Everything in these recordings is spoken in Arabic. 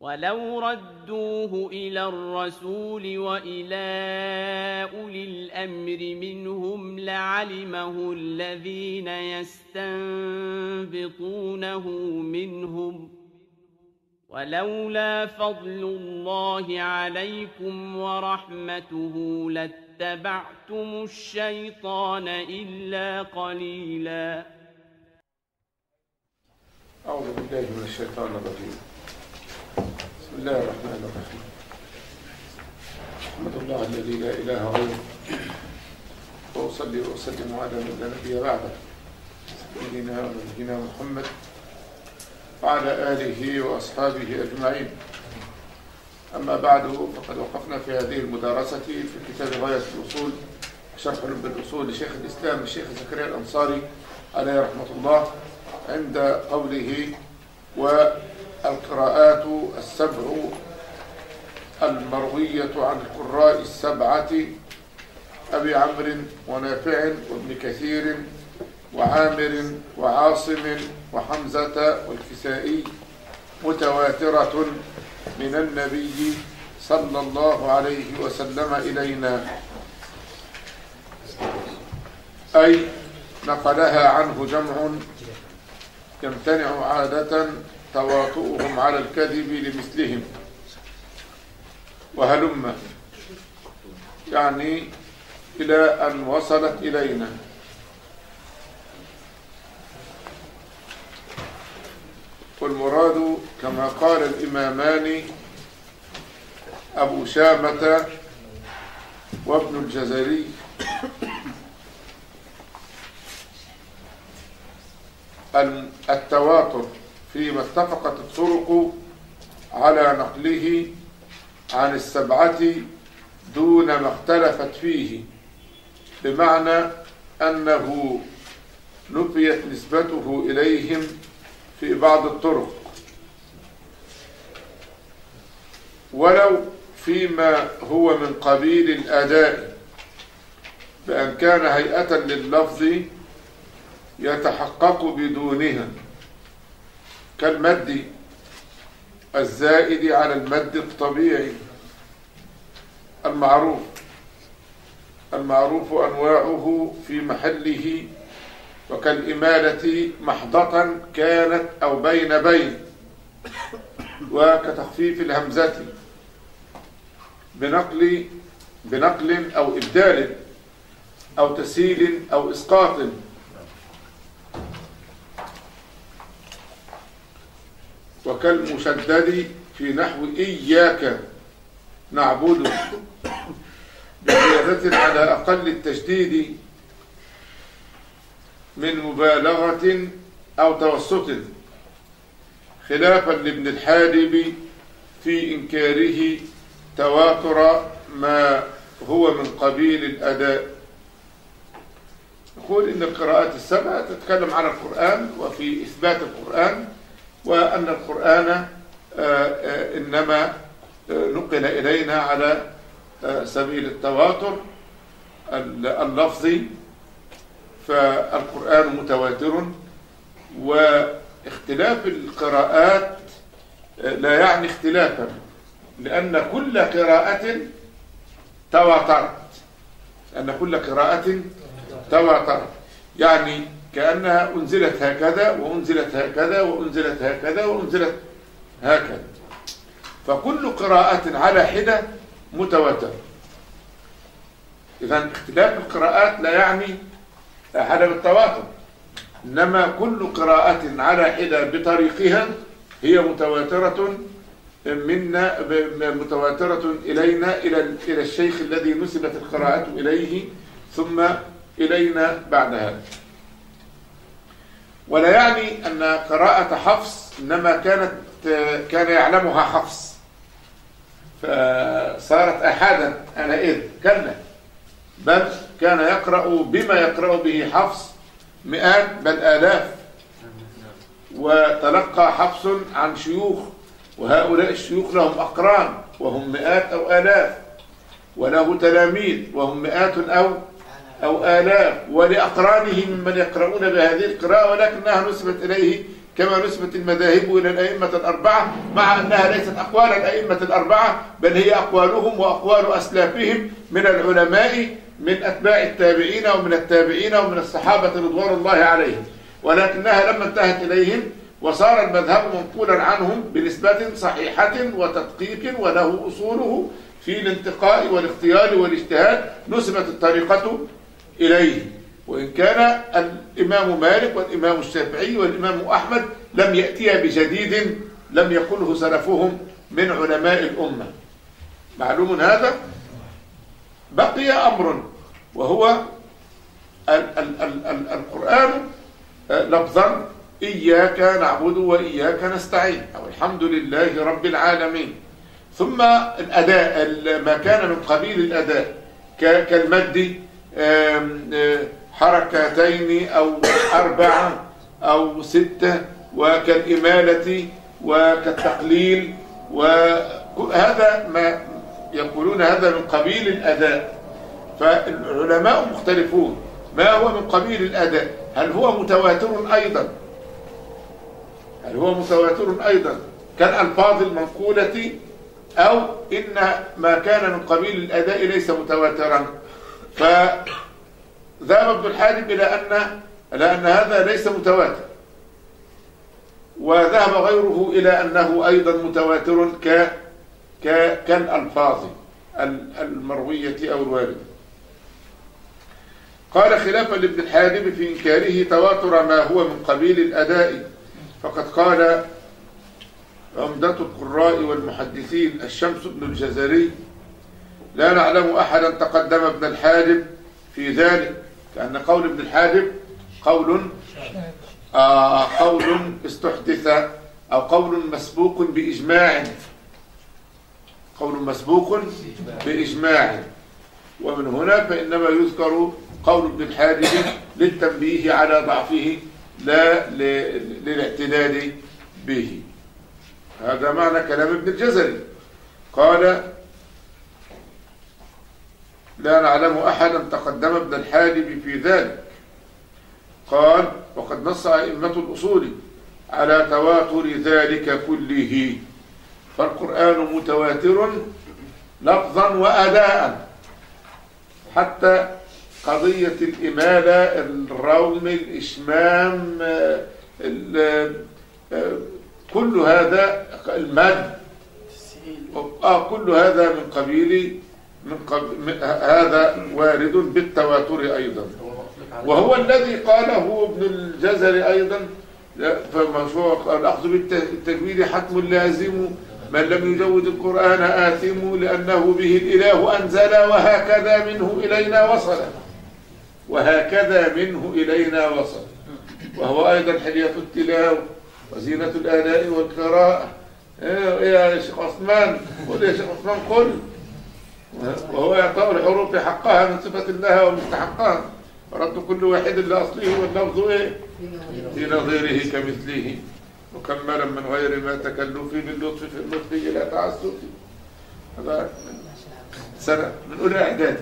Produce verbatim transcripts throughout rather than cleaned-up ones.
ولو ردوه إلى الرسول وإلى أولي الأمر منهم لعلمه الذين يستنبطونه منهم ولولا فضل الله عليكم ورحمته لاتبعتم الشيطان إلا قليلا. أعوذ بالله من الشيطان الرجيم. بسم الله الرحمن الرحيم. أحمد الله الذي لا إله غيره وأصلي وأسلم على من لا نبي بعده سيدنا ونبينا محمد وعلى آله وأصحابه أجمعين. أما بعد، فقد وقفنا في هذه المدارسة في كتاب غاية الأصول شرح لب الأصول لشيخ الإسلام الشيخ زكريا الأنصاري عليه رحمة الله عند قوله: والقراءات السبع المروية عن القراء السبعة أبي عمرو ونافع وابن كثير وعامر وعاصم وحمزة والكسائي متواترة من النبي صلى الله عليه وسلم إلينا، أي نقلها عنه جمع يمتنع عادة تواطؤهم على الكذب لمثلهم وهلم، يعني إلى أن وصلت إلينا. والمراد كما قال الإمامان أبو شامة وابن الجزري التواتر فيما اتفقت الطرق على نقله عن السبعة دون ما اختلفت فيه، بمعنى أنه نفيت نسبته إليهم في بعض الطرق، ولو فيما هو من قبيل الأداء بأن كان هيئة لللفظ يتحقق بدونها، كالمد الزائد على المد الطبيعي المعروف المعروف أنواعه في محله، وكالإمالة محضة كانت أو بين بين، وكتخفيف الهمزة بنقل بنقل أو إبدال أو تسهيل أو إسقاط، وكالمشدد في نحو إياك نعبد بزيادة على أقل التشديد من مبالغة أو توسط، خلافا لابن الحالب في إنكاره تواتر ما هو من قبيل الأداء. نقول إن القراءات السبعة تتكلم عن القرآن وفي إثبات القرآن، وأن القرآن إنما نقل إلينا على سبيل التواتر اللفظي، فالقرآن متواتر. واختلاف القراءات لا يعني اختلافا، لأن كل قراءة تواترت لأن كل قراءة تواترت يعني كأنها أنزلت هكذا وأنزلت هكذا وأنزلت هكذا وأنزلت هكذا، فكل قراءة على حدة متواترة. إذن اختلاف القراءات لا يعني عدم التواتر، إنما كل قراءة على حدة بطريقها هي متواترة منا متواترة إلينا إلى إلى الشيخ الذي نسبت القراءة إليه ثم إلينا بعد هذا. ولا يعني أن قراءة حفص إنما كانت كان يعلمها حفص فصارت أحدا آنئذ، كلا، بل كان يقرأ بما يقرأ به حفص مئات بل آلاف، وتلقى حفص عن شيوخ، وهؤلاء الشيوخ لهم أقران وهم مئات أو آلاف، وله تلاميذ وهم مئات أو أو آلاف، ولأقرانه ممن يقرؤون بهذه القراءة ولكنها نسبت إليه كما نسبت المذاهب إلى الأئمة الأربعة، مع أنها ليست أقوال الأئمة الأربعة، بل هي أقوالهم وأقوال أسلافهم من العلماء من أتباع التابعين ومن التابعين ومن الصحابة رضوان الله عليهم، ولكنها لما انتهت إليهم وصار المذهب منقولا عنهم بنسبة صحيحة وتدقيق وله أصوله في الانتقاء والاختيار والاجتهاد، نسبت الطريقة إليه. وإن كان الإمام مالك والإمام الشافعي والإمام أحمد لم يأتيا بجديد لم يقله سلفهم من علماء الأمة. معلوم هذا؟ بقي أمر، وهو ال ال ال ال القرآن لفظا إياك نعبد وإياك نستعين، أو الحمد لله رب العالمين. ثم الأداء ما كان من قبيل الأداء كالمد حركتين أو أربعة أو ستة، وكالإمالة وكالتقليل، وهذا ما يقولون هذا من قبيل الأداء. فالعلماء مختلفون ما هو من قبيل الأداء، هل هو متواتر أيضا هل هو متواتر أيضا كالألفاظ المنقولة، أو إن ما كان من قبيل الأداء ليس متواترا. فذهب ابن الحاجب إلى أن إلى أن هذا ليس متواتر، وذهب غيره إلى أنه أيضا متواتر ك كالألفاظ المروية أو الواردة. قال خلافا لابن الحاجب في إنكاره تواتر ما هو من قبيل الأداء، فقد قال عمدة القراء والمحدثين الشمس بن الجزري: لا نعلم أحدا تقدم ابن الحاجب في ذلك، كأن قول ابن الحاجب قول آه قول استحدث أو قول مسبوق بإجماع قول مسبوق بإجماع ومن هنا فإنما يذكر قول ابن الحاجب للتنبيه على ضعفه لا للاعتداد به. هذا معنى كلام ابن الجزري. قال: لا نعلم أحدا تقدم ابن الحاجب في ذلك. قال: وقد نص أئمة الأصول على تواتر ذلك كله، فالقرآن متواتر لفظا وأداء، حتى قضية الإمالة، الروم، الإشمام، كل هذا، المد، آه كل هذا من قبيل من قبل هذا وارد بالتواتر أيضا. وهو الذي قاله ابن الجزري أيضا: فمشروع الأخذ بالتجويد حتم لازم، من لم يجود القرآن آثم، لأنه به الإله أنزل، وهكذا منه إلينا وصل وهكذا منه إلينا وصل. وهو أيضا حلية التلاوة وزينة الآلاء والقراءة. إيه يا شيخ عثمان قل يا شيخ عثمان قل. وهو إعطاء الحروف حقها من صفة الله ومستحقها، ورد كل واحد لأصله، واللفظ إيه في نظيره كمثله، مكملا من غير ما تكلف باللطف في اللطف إلى تعسف. هذا سنة من أولى إعدادي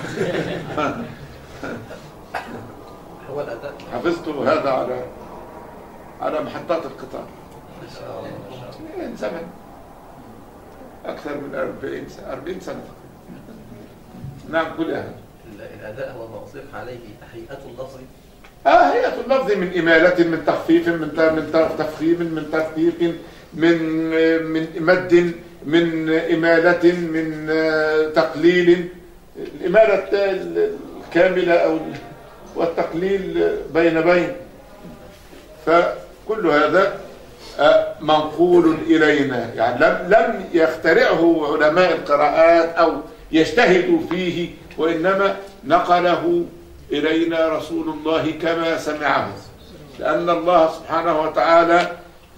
حفظت هذا على على محطات القطار من زمن أكثر من أربعين سنة أربعين سنة. نعم كل هذا. الأداء هو ما أطلق عليه هيئة اللفظ. آه هيئة اللفظ من إمالة، من تخفيف، من من تفخيم، من تدقيق، من من مد، من إمالة، من تقليل. الإمالة الكاملة أو والتقليل بين بين، فكل هذا منقول إلينا، يعني لم لم يخترعه علماء القراءات أو يجتهدوا فيه، وإنما نقله إلينا رسول الله كما سمعه، لأن الله سبحانه وتعالى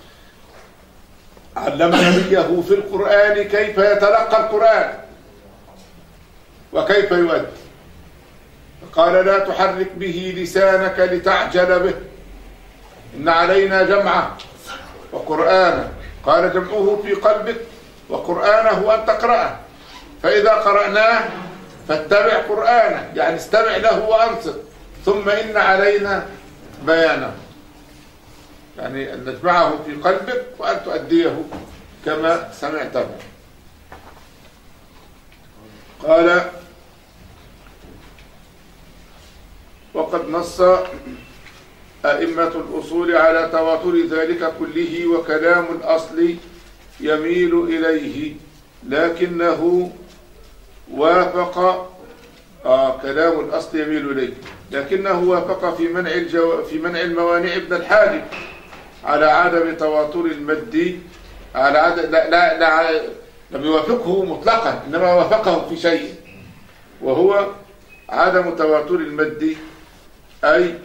علم نبيه في القرآن كيف يتلقى القرآن وكيف يؤدي. قال: لا تحرك به لسانك لتعجل به، إن علينا جمعه وقرآنه. قال: جمعه في قلبك وقرآنه أن تقرأه، فإذا قرأناه فاتبع قرآنه، يعني استمع له وأنصت، ثم إن علينا بيانه. يعني أن تجمعه في قلبك وأن تؤديه كما سمعته. قال: وقد نص أئمة الأصول على تواتر ذلك كله، وكلام الأصل يميل إليه، لكنه وافق آه كلام الأصل يميل إليه لكنه وافق في منع الجو في منع الموانع ابن الحاجب على عدم تواتر المد، على عدم لا لا, لا لم يوافقه مطلقا، إنما وافقه في شيء، وهو عدم تواتر المد أي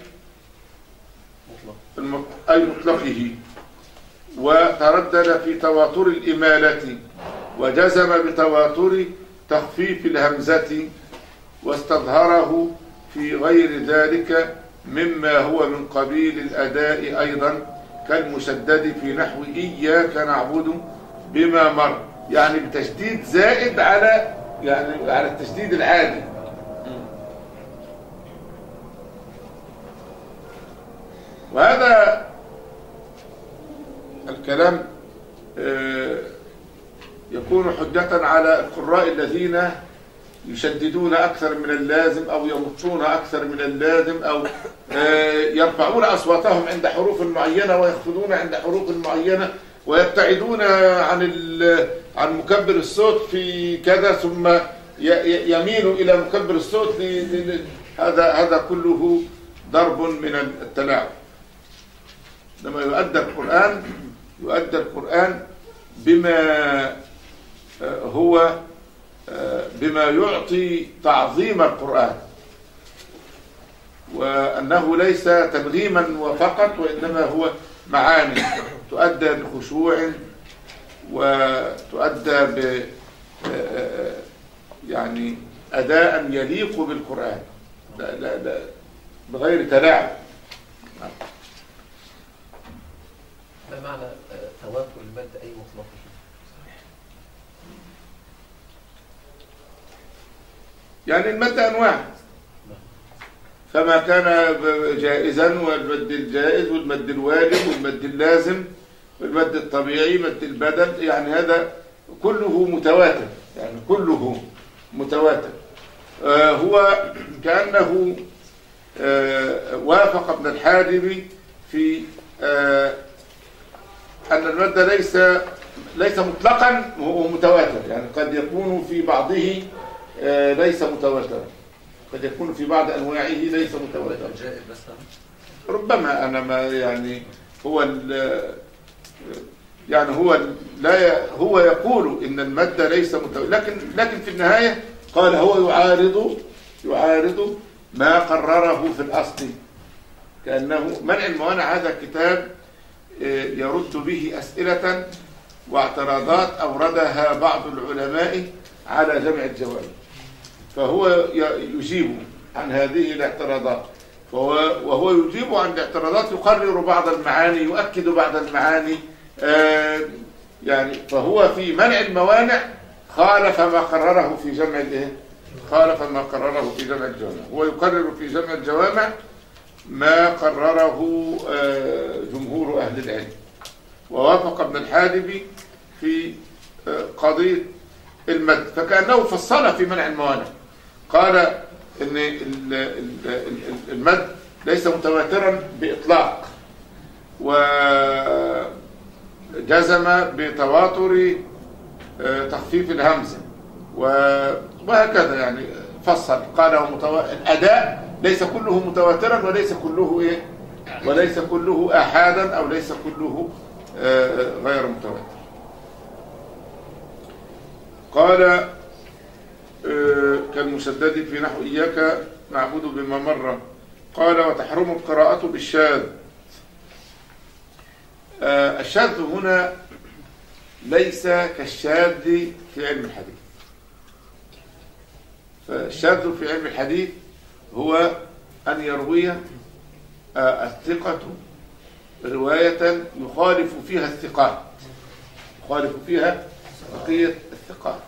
أي مطلقه، وتردد في تواتر الإمالة، وجزم بتواتر تخفيف الهمزة، واستظهره في غير ذلك مما هو من قبيل الأداء أيضا، كالمشدد في نحو إياك نعبد بما مر، يعني بتشديد زائد على يعني على التشديد العادي. وهذا الكلام يكون حجة على القراء الذين يشددون أكثر من اللازم، أو يمطون أكثر من اللازم، أو يرفعون أصواتهم عند حروف معينة ويخفضون عند حروف معينة، ويبتعدون عن عن مكبر الصوت في كذا ثم يميل إلى مكبر الصوت. هذا هذا كله ضرب من التلاعب. لما يؤدى القرآن يؤدى القرآن بما هو بما يعطي تعظيم القرآن، وأنه ليس تنغيما فقط، وإنما هو معاني تؤدى بخشوع، وتؤدى ب يعني أداء يليق بالقرآن، لا لا لا بغير تلاعب. ما معنى تواتر المد أي مطلق؟ يعني المد أنواع، فما كان جائزا، والمد الجائز والمد الواجب والمد اللازم والمد الطبيعي مد البدل، يعني هذا كله متواتر، يعني كله متواتر. آه هو كأنه آه وافق ابن الحاجب في آه أن المد ليس ليس مطلقا وهو متواتر، يعني قد يكون في بعضه آه ليس متواترا، قد يكون في بعض أنواعه ليس متواترا. ربما أنا ما يعني هو يعني هو لا هو يقول إن المد ليس متواتر، لكن لكن في النهاية قال هو يعارض يعارض ما قرره في الأصل، كأنه منع الموانع هذا كتاب يرد به أسئلة واعتراضات أوردها بعض العلماء على جمع الجوامع، فهو يجيب عن هذه الاعتراضات، فهو وهو يجيب عن الاعتراضات يقرر بعض المعاني، يؤكد بعض المعاني، آه يعني فهو في منع الموانع خالف ما قرره في جمع الايه خالف ما قرره في جمع الجوامع. هو يقرر في جمع الجوامع ما قرره آه جمهور أهل العلم، ووافق ابن الحاجب في آه قضية المد، فكأنه فصل في منع الموانع، قال ان المد ليس متواترا بإطلاق، وجزم بتواتر تخفيف الهمزة، وهكذا يعني فصل، قال الأداء ليس كله متواترا وليس كله ايه وليس كله آحادا، او ليس كله غير متواتر. قال كالمشدد في نحو إياك نعبد بما مر. قال وتحرم القراءة بالشاذ. الشاذ هنا ليس كالشاذ في علم الحديث، فالشاذ في علم الحديث هو أن يروي الثقة رواية يخالف فيها الثقات يخالف فيها بقية الثقات،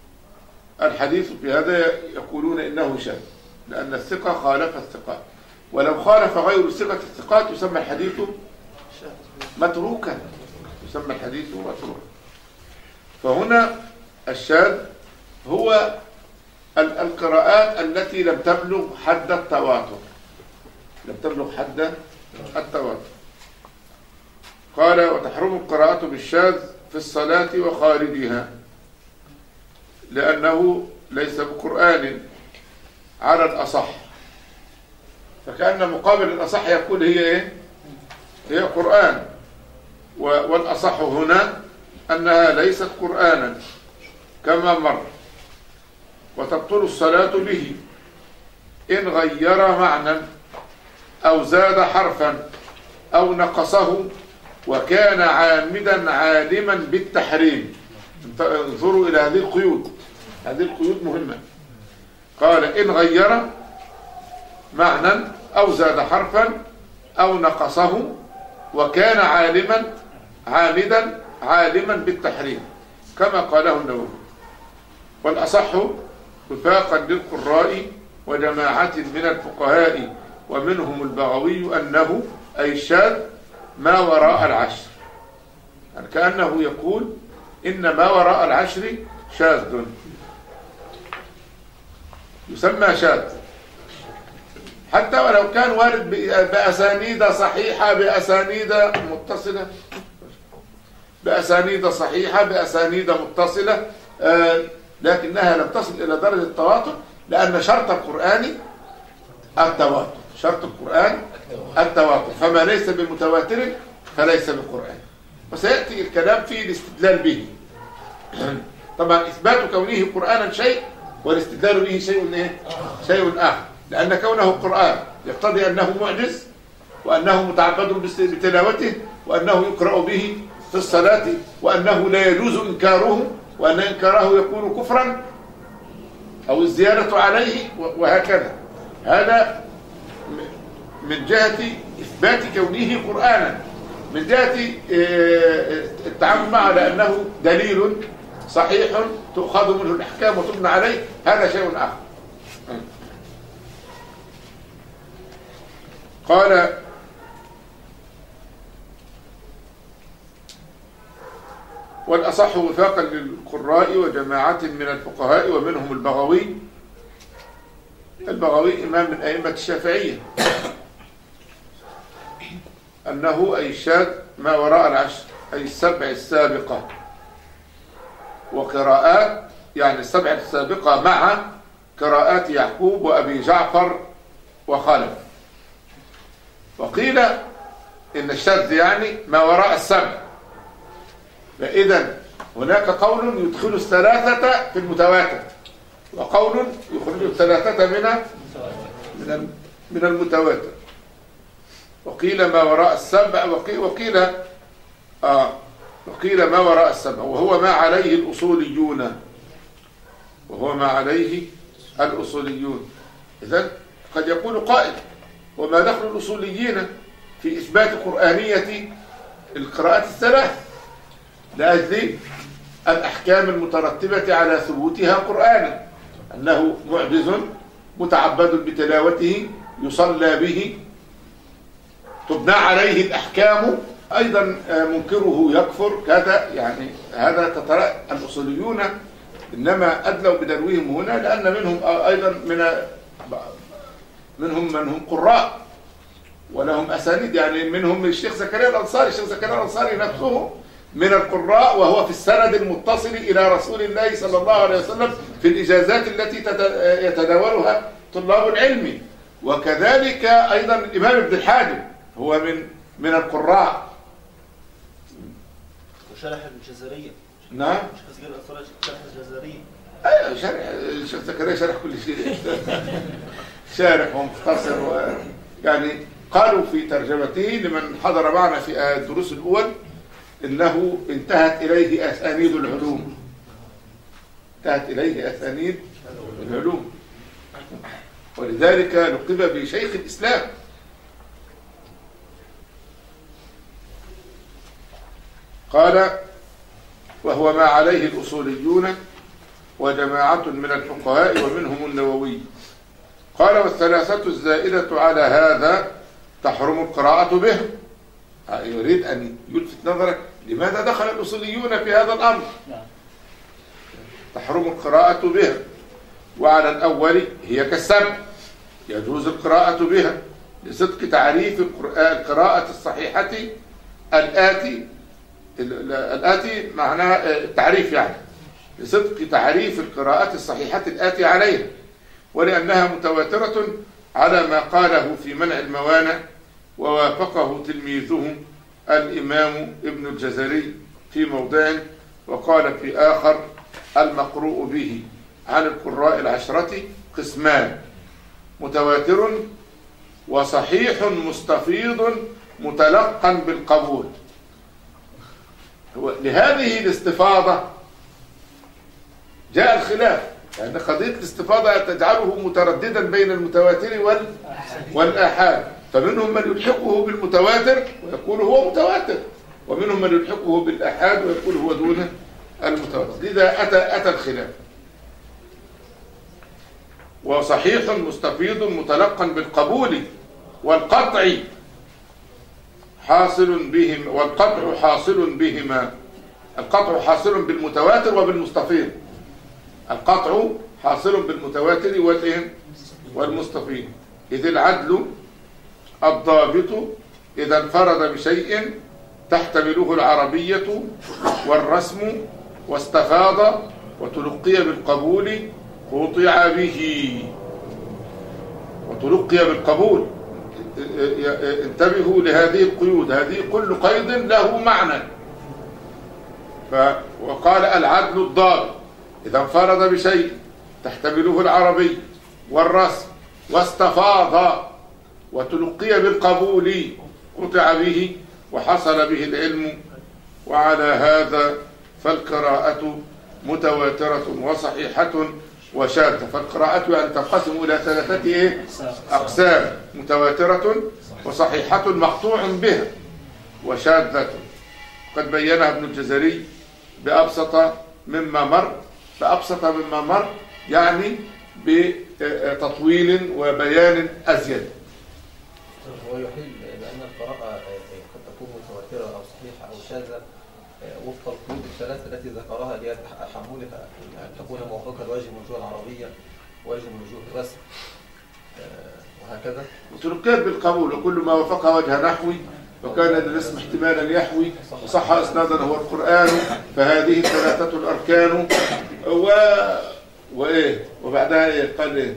والحديث في هذا يقولون إنه شاذ لأن الثقة خالف الثقات. ولو خالف غير ثقة الثقات يسمى الحديث متروكا، يسمى الحديث متروكا. فهنا الشاذ هو القراءات التي لم تبلغ حد التواتر، لم تبلغ حد التواتر. قال وتحرم القراءة بالشاذ في الصلاة وخارجها لأنه ليس بقرآن على الأصح، فكأن مقابل الأصح يقول هي إيه؟ هي قرآن، والأصح هنا أنها ليست قرآنا كما مر. وتبطل الصلاة به إن غير معنى أو زاد حرفا أو نقصه وكان عامدا عالما بالتحريم. انظروا إلى هذه القيود، هذه القيود مهمة. قال إن غير معنى أو زاد حرفا أو نقصه وكان عالما عامدا عالما بالتحريم كما قاله النووي. والأصح وفاقا للقراء وجماعة من الفقهاء ومنهم البغوي أنه أي الشاذ ما وراء العشر، يعني كأنه يقول إن ما وراء العشر شاذ، يسمى شاذ حتى ولو كان وارد بأسانيد صحيحة بأسانيد متصلة بأسانيد صحيحة بأسانيد متصلة، آه لكنها لم تصل إلى درجة التواتر، لأن شرط القرآن التواتر، شرط القرآن التواتر، فما ليس بمتواتر فليس بقرآن. وسيأتي الكلام في الاستدلال به. طبعا إثبات كونه قرآنا شيء والاستدلال به شيء إيه؟ شيء آخر، لأن كونه قرآن يقتضي أنه معجز وأنه متعبد بتلاوته وأنه يقرأ به في الصلاة وأنه لا يجوز إنكاره وأن إنكاره يكون كفرا أو الزيادة عليه وهكذا. هذا من جهة إثبات كونه قرآنا. من جهة التعامل معه لأنه دليل صحيح تؤخذ منه الأحكام وتبنى عليه، هذا شيء آخر. قال والأصح وفاقا للقراء وجماعة من الفقهاء ومنهم البغوي. البغوي إمام من أئمة الشافعية، أنه أي الشاذ ما وراء العشر أي السبع السابقة، وقراءات يعني السبع السابقة مع قراءات يعقوب وأبي جعفر وخلف. وقيل إن الشاذ يعني ما وراء السبع، فإذا هناك قول يدخل الثلاثة في المتواتر وقول يخرج الثلاثة من من من المتواتر. وقيل ما وراء السبع وقيل وقيل آه وقيل ما وراء السبع وهو ما عليه الأصوليون، وهو ما عليه الأصوليون. إذن قد يقول قائل وما دخل الأصوليين في إثبات قرآنية القراءات الثلاث لأجل الأحكام المترتبة على ثبوتها قرآنا، أنه معجز متعبد بتلاوته يصلى به تبنى عليه الأحكام، أيضا منكره يكفر كذا. يعني هذا تترى الأصوليون إنما أدلوا بدلوهم هنا، لأن منهم أيضا من منهم من هم قراء ولهم أسانيد، يعني منهم الشيخ زكريا الأنصاري. الشيخ زكريا الأنصاري نفسه من القراء وهو في السند المتصل إلى رسول الله صلى الله عليه وسلم في الإجازات التي يتداولها طلاب العلم. وكذلك أيضا الإمام ابن الحاجب هو من من القراء. وشرح الجزرية. نعم. شرح الجزرية. أيوة شرح الشيخ زكريا شرح كل شيء. شارح ومختصر و... يعني قالوا في ترجمته لمن حضر معنا في الدروس الأول إنه انتهت إليه أسانيد العلوم، انتهت إليه أسانيد العلوم، ولذلك لقب بشيخ الإسلام. قال وهو ما عليه الأصوليون وجماعة من الفقهاء ومنهم النووي. قال والثلاثة الزائدة على هذا تحرم القراءة به. يريد أن يلفت نظرك لماذا دخل الأصوليون في هذا الأمر. تحرم القراءة بها، وعلى الأول هي كالسبع، يجوز القراءة بها لصدق تعريف القراءة الصحيحة الآتي. الآتي معناها التعريف، يعني لصدق تعريف القراءة الصحيحة الآتي عليها، ولأنها متواترة على ما قاله في منع الموانع ووافقه تلميذه الإمام ابن الجزري في موضع، وقال في آخر المقروء به عن القراء العشرة قسمان: متواتر وصحيح مستفيض متلقا بالقبول. لهذه الاستفاضة جاء الخلاف، لأن يعني قضية الاستفاضة تجعله مترددا بين المتواتر والآحاد، فمنهم من يلحقه بالمتواتر ويقول هو متواتر، ومنهم من يلحقه بالآحاد ويقول هو دون المتواتر. لذا أتى, أتى الخلاف. وصحيح مستفيض متلقا بالقبول والقطع حاصل بهما، والقطع حاصل بهما. القطع حاصل بالمتواتر وبالمستفيض. القطع حاصل بالمتواتر والمستفيض، إذ العدل الضابط إذا انفرد بشيء تحتمله العربية والرسم واستفاض وتلقي بالقبول قطع به. وتلقي بالقبول، انتبهوا لهذه القيود، هذه كل قيد له معنى. وقال العدل الضابط إذا انفرد بشيء تحتمله العربي والرسم واستفاض وتلقي بالقبول قطع به وحصل به العلم. وعلى هذا فالقراءة متواترة وصحيحة وشاذة. فالقراءة يعني تنقسم إلى ثلاثة أقسام: متواترة وصحيحة مقطوع بها وشاذة. قد بينها ابن الجزري بأبسط مما مر، فأبسط مما مر يعني بتطويل وبيان أزيد. هو يحيل بأن القراءة قد تكون متواترة أو صحيحة أو شاذة وفق القيود الثلاثة التي ذكرها لتحملها أن تكون موافقة لوجه من الوجوه العربية ووجه من وجوه الرسم وهكذا. وتلقيت بالقبول، وكل ما وافقها وجه نحوي وكان للاسم احتمالا يحوي وصح اسنادا هو القرآن، فهذه الثلاثة الأركان. و وايه وبعدها ايه قال ايه؟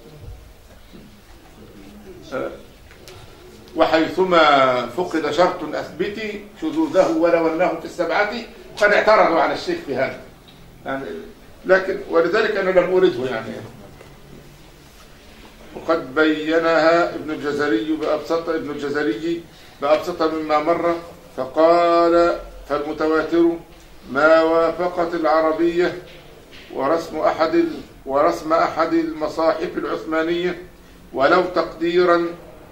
وحيثما فقد شرط اثبتي شذوذه ولو انه في السبعة. قد اعترضوا على الشيخ في هذا يعني، لكن ولذلك انا لم ارده يعني. وقد بينها ابن الجزري بأبسط ابن الجزري بأبسط مما مر، فقال فالمتواتر ما وافقت العربية ورسم أحد ورسم أحد المصاحف العثمانية ولو تقديرا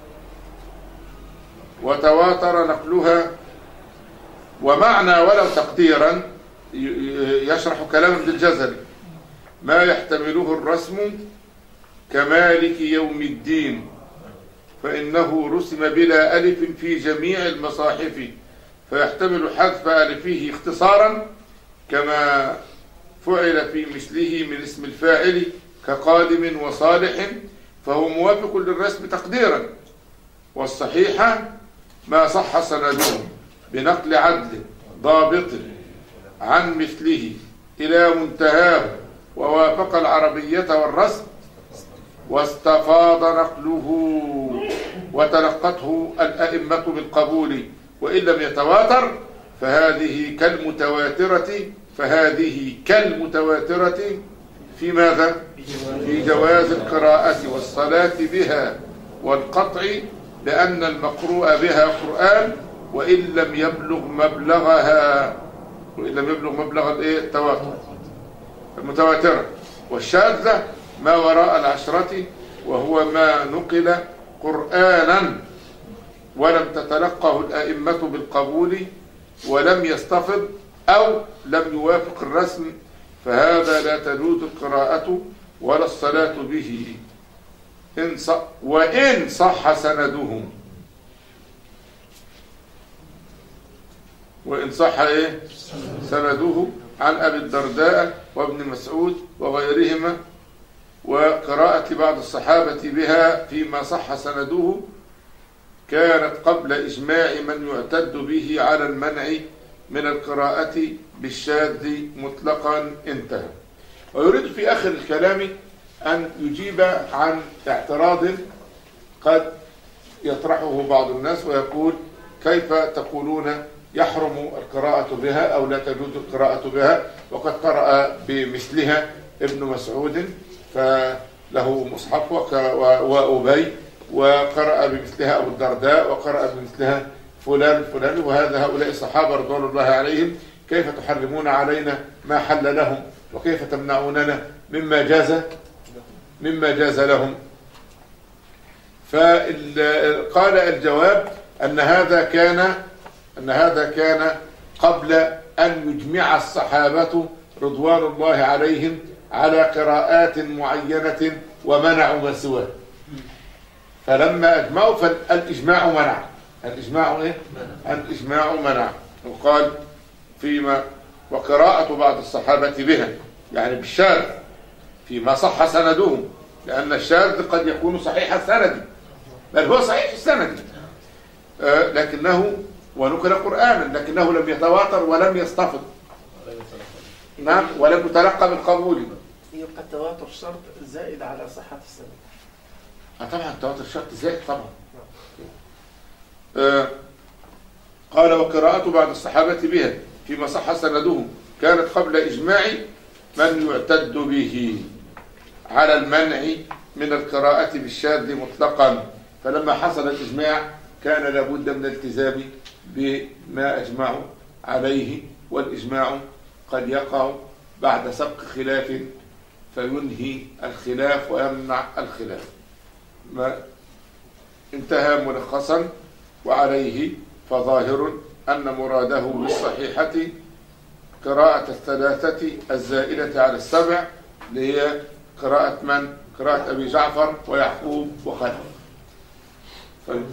وتواتر نقلها. ومعنى ولو تقديرا يشرح كلام ابن الجزري: ما يحتمله الرسم كمالك يوم الدين فإنه رسم بلا ألف في جميع المصاحف، فيحتمل حذف ألفه اختصارا كما فعل في مثله من اسم الفاعل كقادم وصالح، فهو موافق للرسم تقديرا. والصحيحة ما صح سنده بنقل عدل ضابط عن مثله إلى منتهاه ووافق العربية والرسم واستفاض نقله وتلقته الأئمة بالقبول، وإن لم يتواتر فهذه كالمتواترة فهذه كالمتواترة في ماذا؟ في جواز القراءة والصلاة بها والقطع، لأن المقروء بها قرآن وإن لم يبلغ مبلغها وإن لم يبلغ مبلغ التواتر المتواترة. والشاذة ما وراء العشرة، وهو ما نقل قرآنا ولم تتلقه الأئمة بالقبول ولم يستفض أو لم يوافق الرسم، فهذا لا تجوز القراءة ولا الصلاة به. إن صح وإن صح سنده، وإن صح إيه سنده عن أبي الدرداء وابن مسعود وغيرهما، وقراءة بعض الصحابة بها فيما صح سنده كانت قبل إجماع من يعتد به على المنع من القراءة بالشاذ مطلقا. انتهى. ويريد في آخر الكلام أن يجيب عن اعتراض قد يطرحه بعض الناس ويقول: كيف تقولون يحرم القراءة بها أو لا تجوز القراءة بها وقد قرأ بمثلها ابن مسعود فله مصحف وأبي، وقرأ بمثلها أبو الدرداء، وقرأ بمثلها فلان فلان، وهذا هؤلاء الصحابة رضوان الله عليهم، كيف تحرمون علينا ما حل لهم وكيف تمنعوننا مما جاز مما جاز لهم؟ فقال الجواب أن هذا كان أن هذا كان قبل أن يجمع الصحابة رضوان الله عليهم على قراءات معينة ومنعوا ما سواه. فلما أجمعوا فالإجماع منع الإجماع إيه؟ الإجماع منع. وقال فيما وقراءة بعض الصحابة بها يعني بالشاذ فيما صح سندهم، لأن الشاذ قد يكون صحيح السند بل هو صحيح السند آه لكنه ونقل قرآنا لكنه لم يتواتر ولم يستفض نعم ولم يتلقى بالقبول. يبقى التواتر شرط زائد على صحة السند. آه طبعا التواتر شرط زائد طبعا. آه قال وقراءة بعض الصحابة بها فيما صح سندهم كانت قبل إجماع من يعتد به على المنع من القراءة بالشاذ مطلقا. فلما حصل الإجماع كان لابد من الالتزام بما أجمعوا عليه، والإجماع قد يقع بعد سبق خلاف فينهي الخلاف ويمنع الخلاف. ما انتهى ملخصا. وعليه فظاهر أن مراده بالصحيحة قراءة الثلاثة الزائلة على السبع اللي هي قراءة من؟ قراءة أبي جعفر ويعقوب وخلف. طيب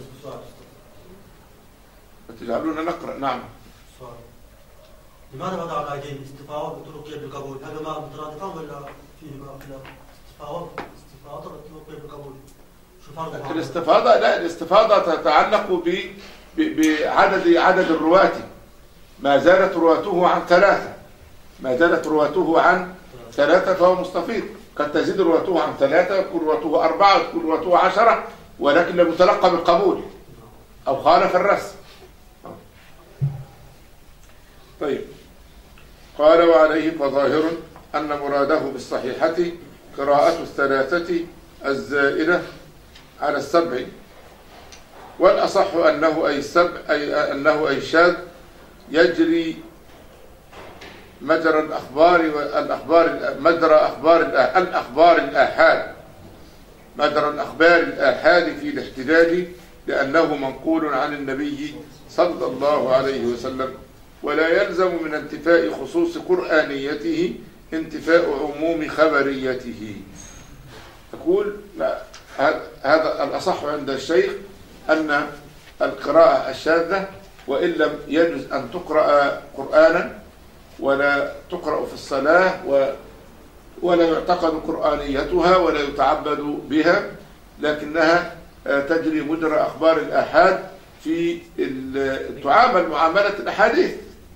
تجعلون نقرأ. نعم. لماذا وضع قاعدين استفاضة وطرقية بالقبول؟ هذا ما مترادفان ولا فيه ما خلاف؟ استفاضة استفاضة وطرقية بالقبول. شو فرق؟ الاستفاضة لا الاستفاضة تتعلق ب بعدد عدد الرواة. ما زالت رواته عن ثلاثة ما زالت رواته عن ثلاثة فهو مستفيض. قد تزيد رواته عن ثلاثة يكون رواته أربعة يكون رواته عشرة ولكن لم يتلقى بالقبول أو خالف الرسم. طيب قال وعليه فظاهر أن مراده بالصحيحة قراءة الثلاثة الزائلة على السبع، والأصح أنه أي سبع أي أنه أي شاذ يجري مجرى الأخبار والأخبار مجرى أخبار الأخبار الآحاد مجرى الأخبار الآحاد في الاحتجاج لأنه منقول عن النبي صلى الله عليه وسلم، ولا يلزم من انتفاء خصوص قرآنيته انتفاء عموم خبريته. يقول هذا الأصح عند الشيخ أن القراءة الشاذة وإن لم يجوز أن تقرأ قرآنا ولا تقرأ في الصلاة ولا يعتقد قرآنيتها ولا يتعبد بها، لكنها تجري مجرى أخبار الآحاد في تعامل معاملة الأحاديث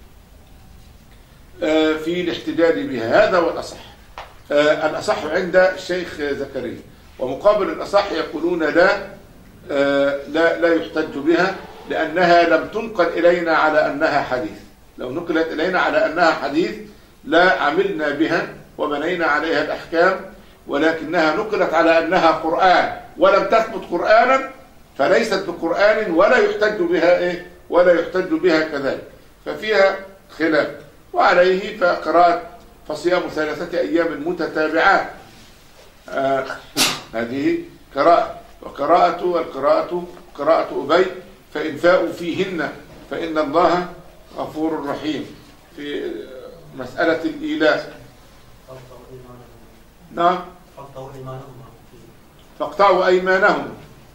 في الاحتجاج بها. هذا هو الأصح. الأصح عند الشيخ زكريا، ومقابل الأصح يقولون لا لا لا يحتج بها لأنها لم تنقل إلينا على أنها حديث. لو نقلت إلينا على أنها حديث لا عملنا بها وبنينا عليها الأحكام، ولكنها نقلت على أنها قرآن ولم تثبت قرآنا فليست بقرآن ولا يحتج بها إيه ولا يحتج بها كذلك، ففيها خلاف. وعليه فقراءة فصيام ثلاثة أيام متتابعات آه هذه قراءة. وقراءة والقراءة قراءة أبي فإنفاء فيهن فإن الله غفور رحيم في مسألة الإيلاء. نعم فاقطعوا أيمانهم.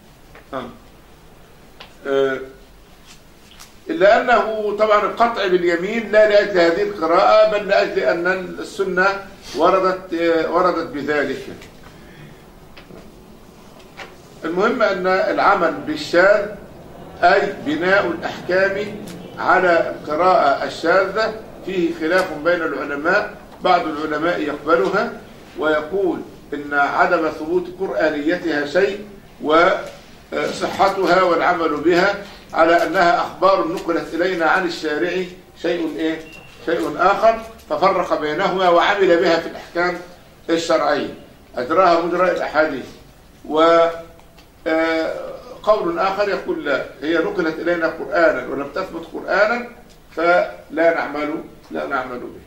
إلا أنه طبعا القطع باليمين لا لأجل هذه القراءة، بل لأجل أن السنة وردت وردت بذلك. المهم أن العمل بالشاذ أي بناء الأحكام على القراءة الشاذة فيه خلاف بين العلماء. بعض العلماء يقبلها ويقول إن عدم ثبوت قرآنيتها شيء، وصحتها والعمل بها على أنها أخبار نقلت إلينا عن الشارع شيء إيه؟ شيء آخر، ففرق بينهما وعمل بها في الأحكام الشرعية، أجراها مجرى الأحاديث. وقول آخر يقول لا، هي نقلت إلينا قرآنا ولم تثبت قرآنا فلا نعمل لا نعمل به.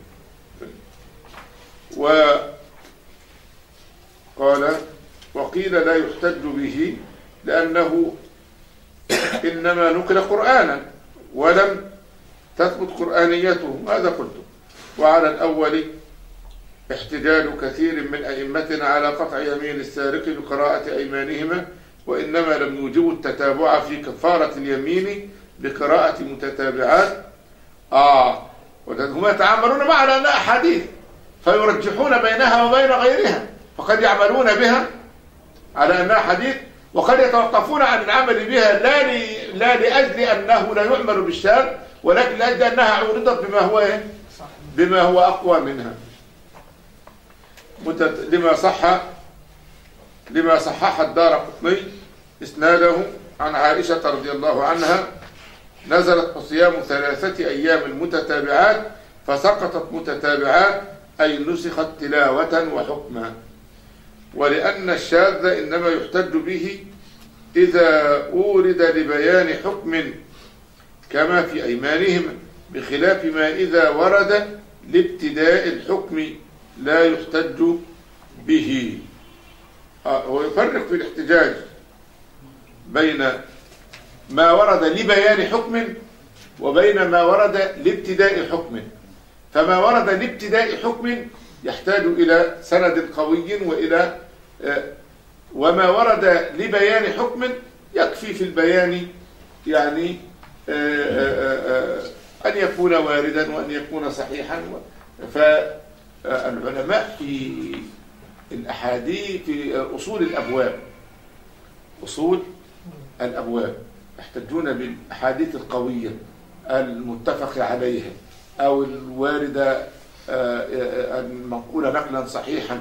وقال وقيل لا يحتج به لأنه إنما نقل قرآنا ولم تثبت قرآنيته، هذا قلت. وعلى الأول احتجاج كثير من أئمتنا على قطع يمين السارق بقراءة أيمانهما، وإنما لم يوجبوا التتابع في كفارة اليمين بقراءة متتابعات. آه وهم يتعاملون مع لأنها أحاديث فيرجحون بينها وبين غيرها، فقد يعملون بها على أنها حديث، وقد يتوقفون عن العمل بها لا لا لأجل أنه لا يعمل بالشاذ، ولكن لأجل أنها عورضت بما هو إيه؟ بما هو أقوى منها. لما صح لما صحح الدارقطني إسناده عن عائشة رضي الله عنها نزلت صيام ثلاثة أيام المتتابعات فسقطت متتابعات أي نسخت تلاوة وحكما. ولأن الشاذ إنما يحتج به إذا أورد لبيان حكم كما في أيمانهم، بخلاف ما إذا ورد لابتداء الحكم لا يحتج به. هو يفرق في الاحتجاج بين ما ورد لبيان حكم وبين ما ورد لابتداء حكم. فما ورد لابتداء حكم يحتاج إلى سند قوي وإلى وما ورد لبيان حكم يكفي في البيان يعني أن يكون واردا وأن يكون صحيحا. فالعلماء في الأحاديث في أصول الأبواب أصول الأبواب يحتجون بالأحاديث القوية المتفق عليها أو الواردة المنقولة نقلا صحيحا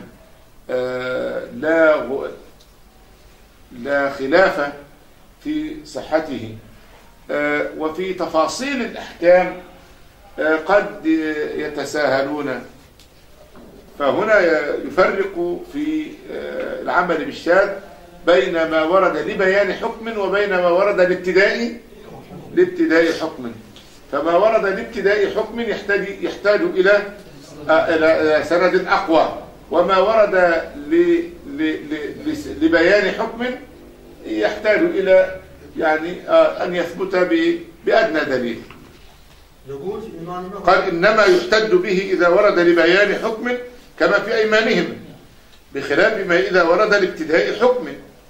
لا لا خلاف في صحته، وفي تفاصيل الأحكام قد يتساهلون. فهنا يفرق في العمل بالشاذ بين ما ورد لبيان حكم وبين ما ورد لابتداء لابتداء حكم. فما ورد لابتداء حكم يحتاج يحتاج إلى إلى سند أقوى، وما ورد ل لبيان حكم يحتاج إلى يعني أن يثبت بأدنى دليل. قال إنما يحتج به إذا ورد لبيان حكم كما في أيمانهم، بخلاف ما إذا ورد لابتداء حكم.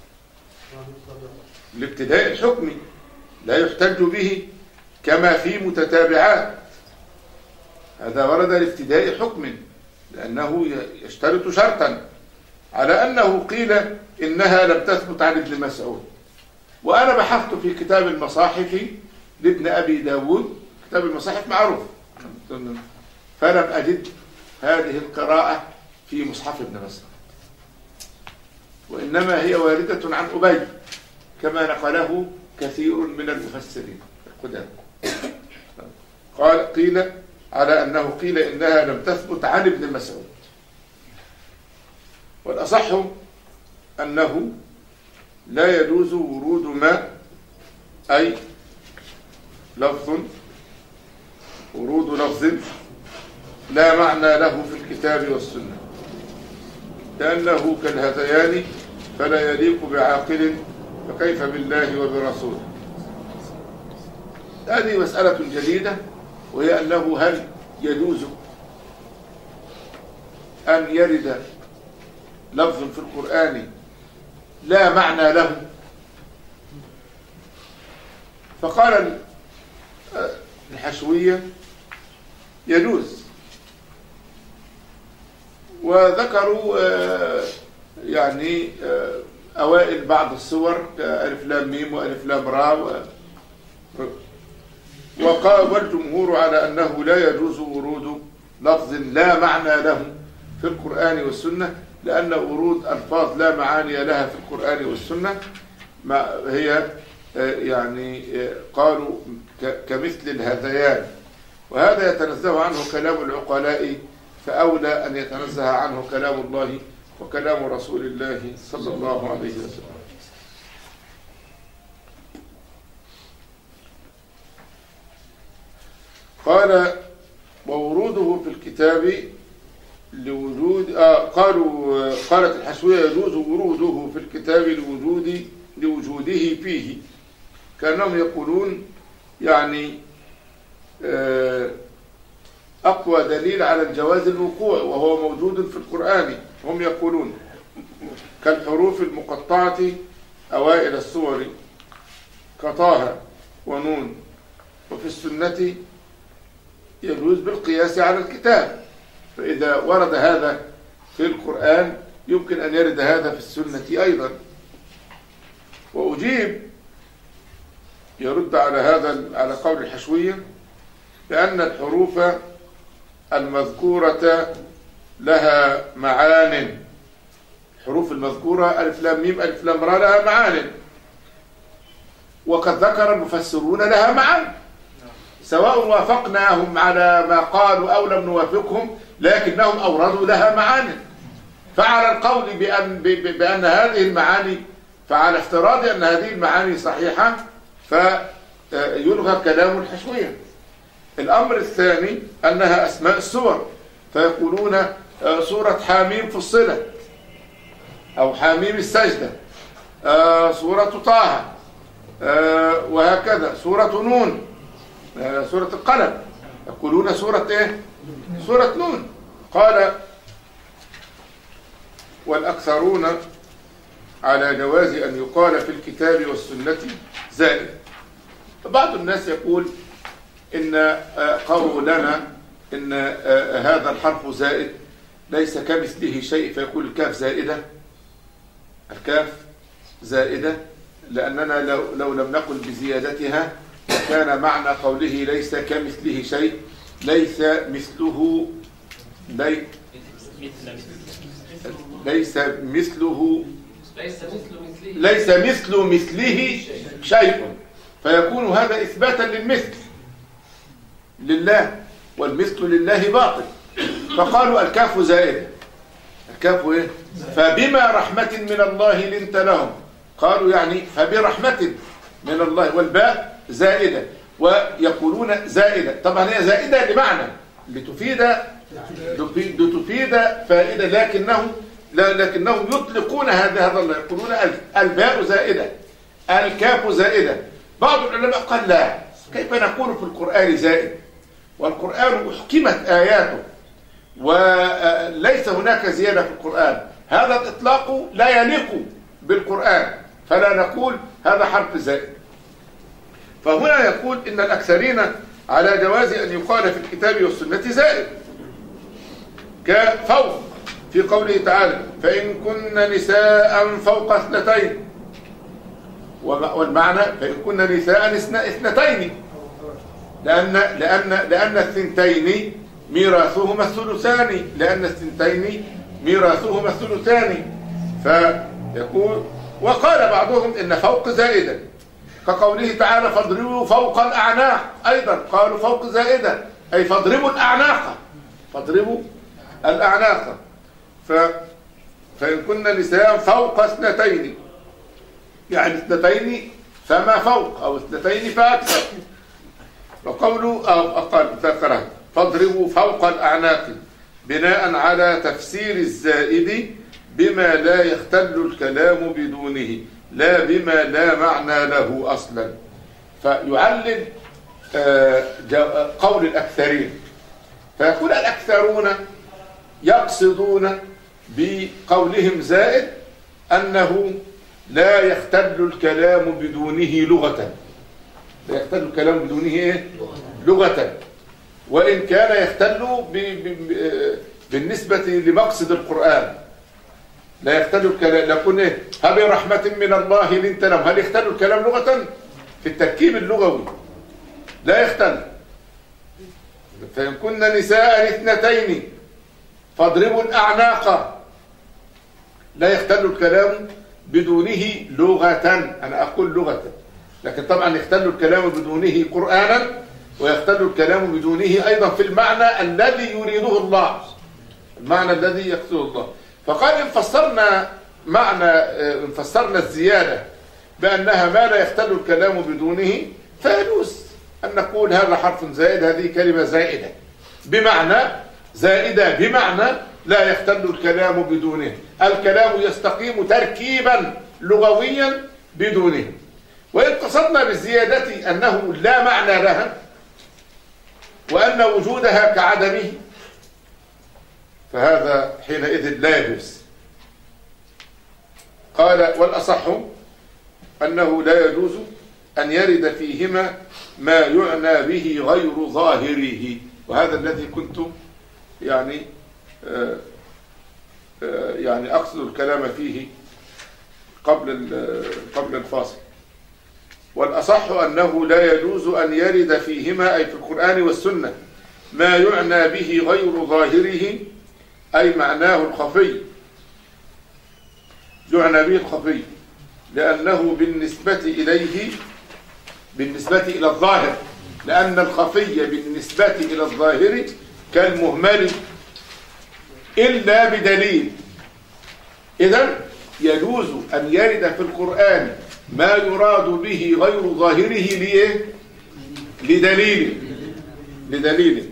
لابتداء الحكم لا يحتج به كما في متتابعات، هذا ورد لابتداء حكم لأنه يشترط شرطا، على أنه قيل إنها لم تثبت عن ابن مسعود. وأنا بحثت في كتاب المصاحف لابن أبي داود، كتاب المصاحف معروف، فلم أجد هذه القراءة في مصحف ابن مسعود، وإنما هي واردة عن أبي كما نقله كثير من المفسرين القدامى. قال قيل على أنه قيل إنها لم تثبت عن ابن مسعود، والأصح أنه لا يجوز ورود ما أي لفظ ورود لفظ لا معنى له في الكتاب والسنة، لأنه كالهذيان فلا يليق بعاقل، فكيف بالله وبرسوله. هذه مسألة جديدة، وهي أنه هل يجوز أن يرد لفظ في القرآن لا معنى له. فقال الحشوية يجوز، وذكروا يعني أوائل بعض السور كألف لام ميم وألف لام را، وقال والجمهور على أنه لا يجوز ورود لفظ لا معنى له في القرآن والسنة، لأن ورود ألفاظ لا معاني لها في القرآن والسنة ما هي يعني قالوا كمثل الهذيان، وهذا يتنزه عنه كلام العقلاء، فأولى أن يتنزه عنه كلام الله وكلام رسول الله صلى الله عليه وسلم. قال ووروده في الكتاب لوجود آه قالوا قالت الحشوية يجوز وروده في الكتاب لوجود لوجوده فيه، كأنهم يقولون يعني آه أقوى دليل على الجواز الوقوع وهو موجود في القرآن. هم يقولون كالحروف المقطعة أوائل السور كطه ونون، وفي السنة يجوز بالقياس على الكتاب، فإذا ورد هذا في القرآن يمكن أن يرد هذا في السنة أيضا. وأجيب يرد على هذا على قول الحشوية بأن الحروف المذكورة لها معان، الحروف المذكورة ألف لام ميم ألف لام را لها معان، وقد ذكر المفسرون لها معان، سواء وافقناهم على ما قالوا أو لم نوافقهم، لكنهم أوردوا لها معان. فعلى القول بأن, بأن هذه المعاني، فعلى افتراض أن هذه المعاني صحيحة فيلغى كلام الحشوية. الأمر الثاني أنها أسماء السور، فيقولون سورة حاميم فصلت، أو حاميم السجدة، سورة طه، وهكذا سورة نون، سورة القلم، يقولون سورة إيه؟ سورة نون. قال والأكثرون على جواز أن يقال في الكتاب والسنة زائد. بعض الناس يقول إن قولنا إن هذا الحرف زائد ليس كمثله شيء، فيقول الكاف زائدة، الكاف زائدة، لأننا لو, لو لم نقل بزيادتها كان معنى قوله ليس كمثله شيء، ليس مثله لي ليس مثله ليس مثل مثله شيء، فيكون هذا إثباتا للمثل لله، والمثل لله باطل. فقالوا الكاف زائدة، الكاف إيه؟ فبما رحمة من الله لنت لهم، قالوا يعني فبرحمة من الله، والباء زائدة، ويقولون زائدة. طبعا هي زائدة لمعنى لتفيد لتفيد فائدة، لكنهم لكنهم يطلقون هذا هذا الله، يقولون الباء زائدة، الكاف زائدة. بعض العلماء قال لا، كيف نقول في القرآن زائد والقرآن أحكمت آياته وليس هناك زيادة في القرآن؟ هذا الإطلاق لا يليق بالقرآن، فلا نقول هذا حرف زائد. فهنا يقول إن الأكثرين على جواز أن يقال في الكتاب والسنة زائد، كفوق في قوله تعالى فإن كن نساء فوق اثنتين، والمعنى فإن كن نساء اثنتين، لأن لأن لأن الثنتين ميراثهما الثلثان، لأن الثنتين ميراثهما الثلثان. فيقول وقال بعضهم إن فوق زائدة، كقوله تعالى فاضربوا فوق الأعناق، أيضا قالوا فوق زائدة أي فاضربوا الأعناق، فاضربوا الأعناق. ف فإن كن نساء فوق اثنتين، يعني اثنتين فما فوق، أو اثنتين فأكثر. وقوله أقل ذكره فاضربوا فوق الأعناق بناء على تفسير الزائد بما لا يختل الكلام بدونه، لا بما لا معنى له أصلا. فيعلل قول الأكثرين، فيقول الأكثرون يقصدون بقولهم زائد أنه لا يختل الكلام بدونه لغة. لا يختل الكلام بدونه إيه؟ لغة. وإن كان يختل ب... ب... بالنسبة لمقصد القرآن. لا يختل الكلام. لكن إيه؟ فبرحمة من الله لنت لهم. هل يختل الكلام لغة؟ في التركيب اللغوي لا يختل. فإن كنا نساء اثنتين فاضربوا الأعناق. لا يختل الكلام بدونه لغة. أنا أقول لغة، لكن طبعا يختل الكلام بدونه قرآنا، ويختل الكلام بدونه أيضا في المعنى الذي يريده الله، المعنى الذي يقصده الله. فقال إن فسرنا معنى إن فسرنا الزيادة بأنها ما لا يختل الكلام بدونه، فيجوز أن نقول هذا حرف زائد، هذه كلمة زائدة بمعنى زائدة بمعنى لا يختل الكلام بدونه. الكلام يستقيم تركيبا لغويا بدونه. وإن قصدنا بالزيادة أنه لا معنى لها وأن وجودها كعدمه، فهذا حينئذ لا يجوز. قال والأصح أنه لا يجوز أن يرد فيهما ما يعنى به غير ظاهره. وهذا الذي كنت يعني آآ آآ يعني أقصد الكلام فيه قبل قبل الفاصل. والأصح أنه لا يجوز أن يرد فيهما أي في القرآن والسنة ما يعنى به غير ظاهره، أي معناه الخفي، يعنى به الخفي، لأنه بالنسبة إليه بالنسبة إلى الظاهر، لأن الخفي بالنسبة إلى الظاهر كالمهمل إلا بدليل. إذن يجوز أن يرد في القرآن ما يراد به غير ظاهره ليه؟ لدليل لدليل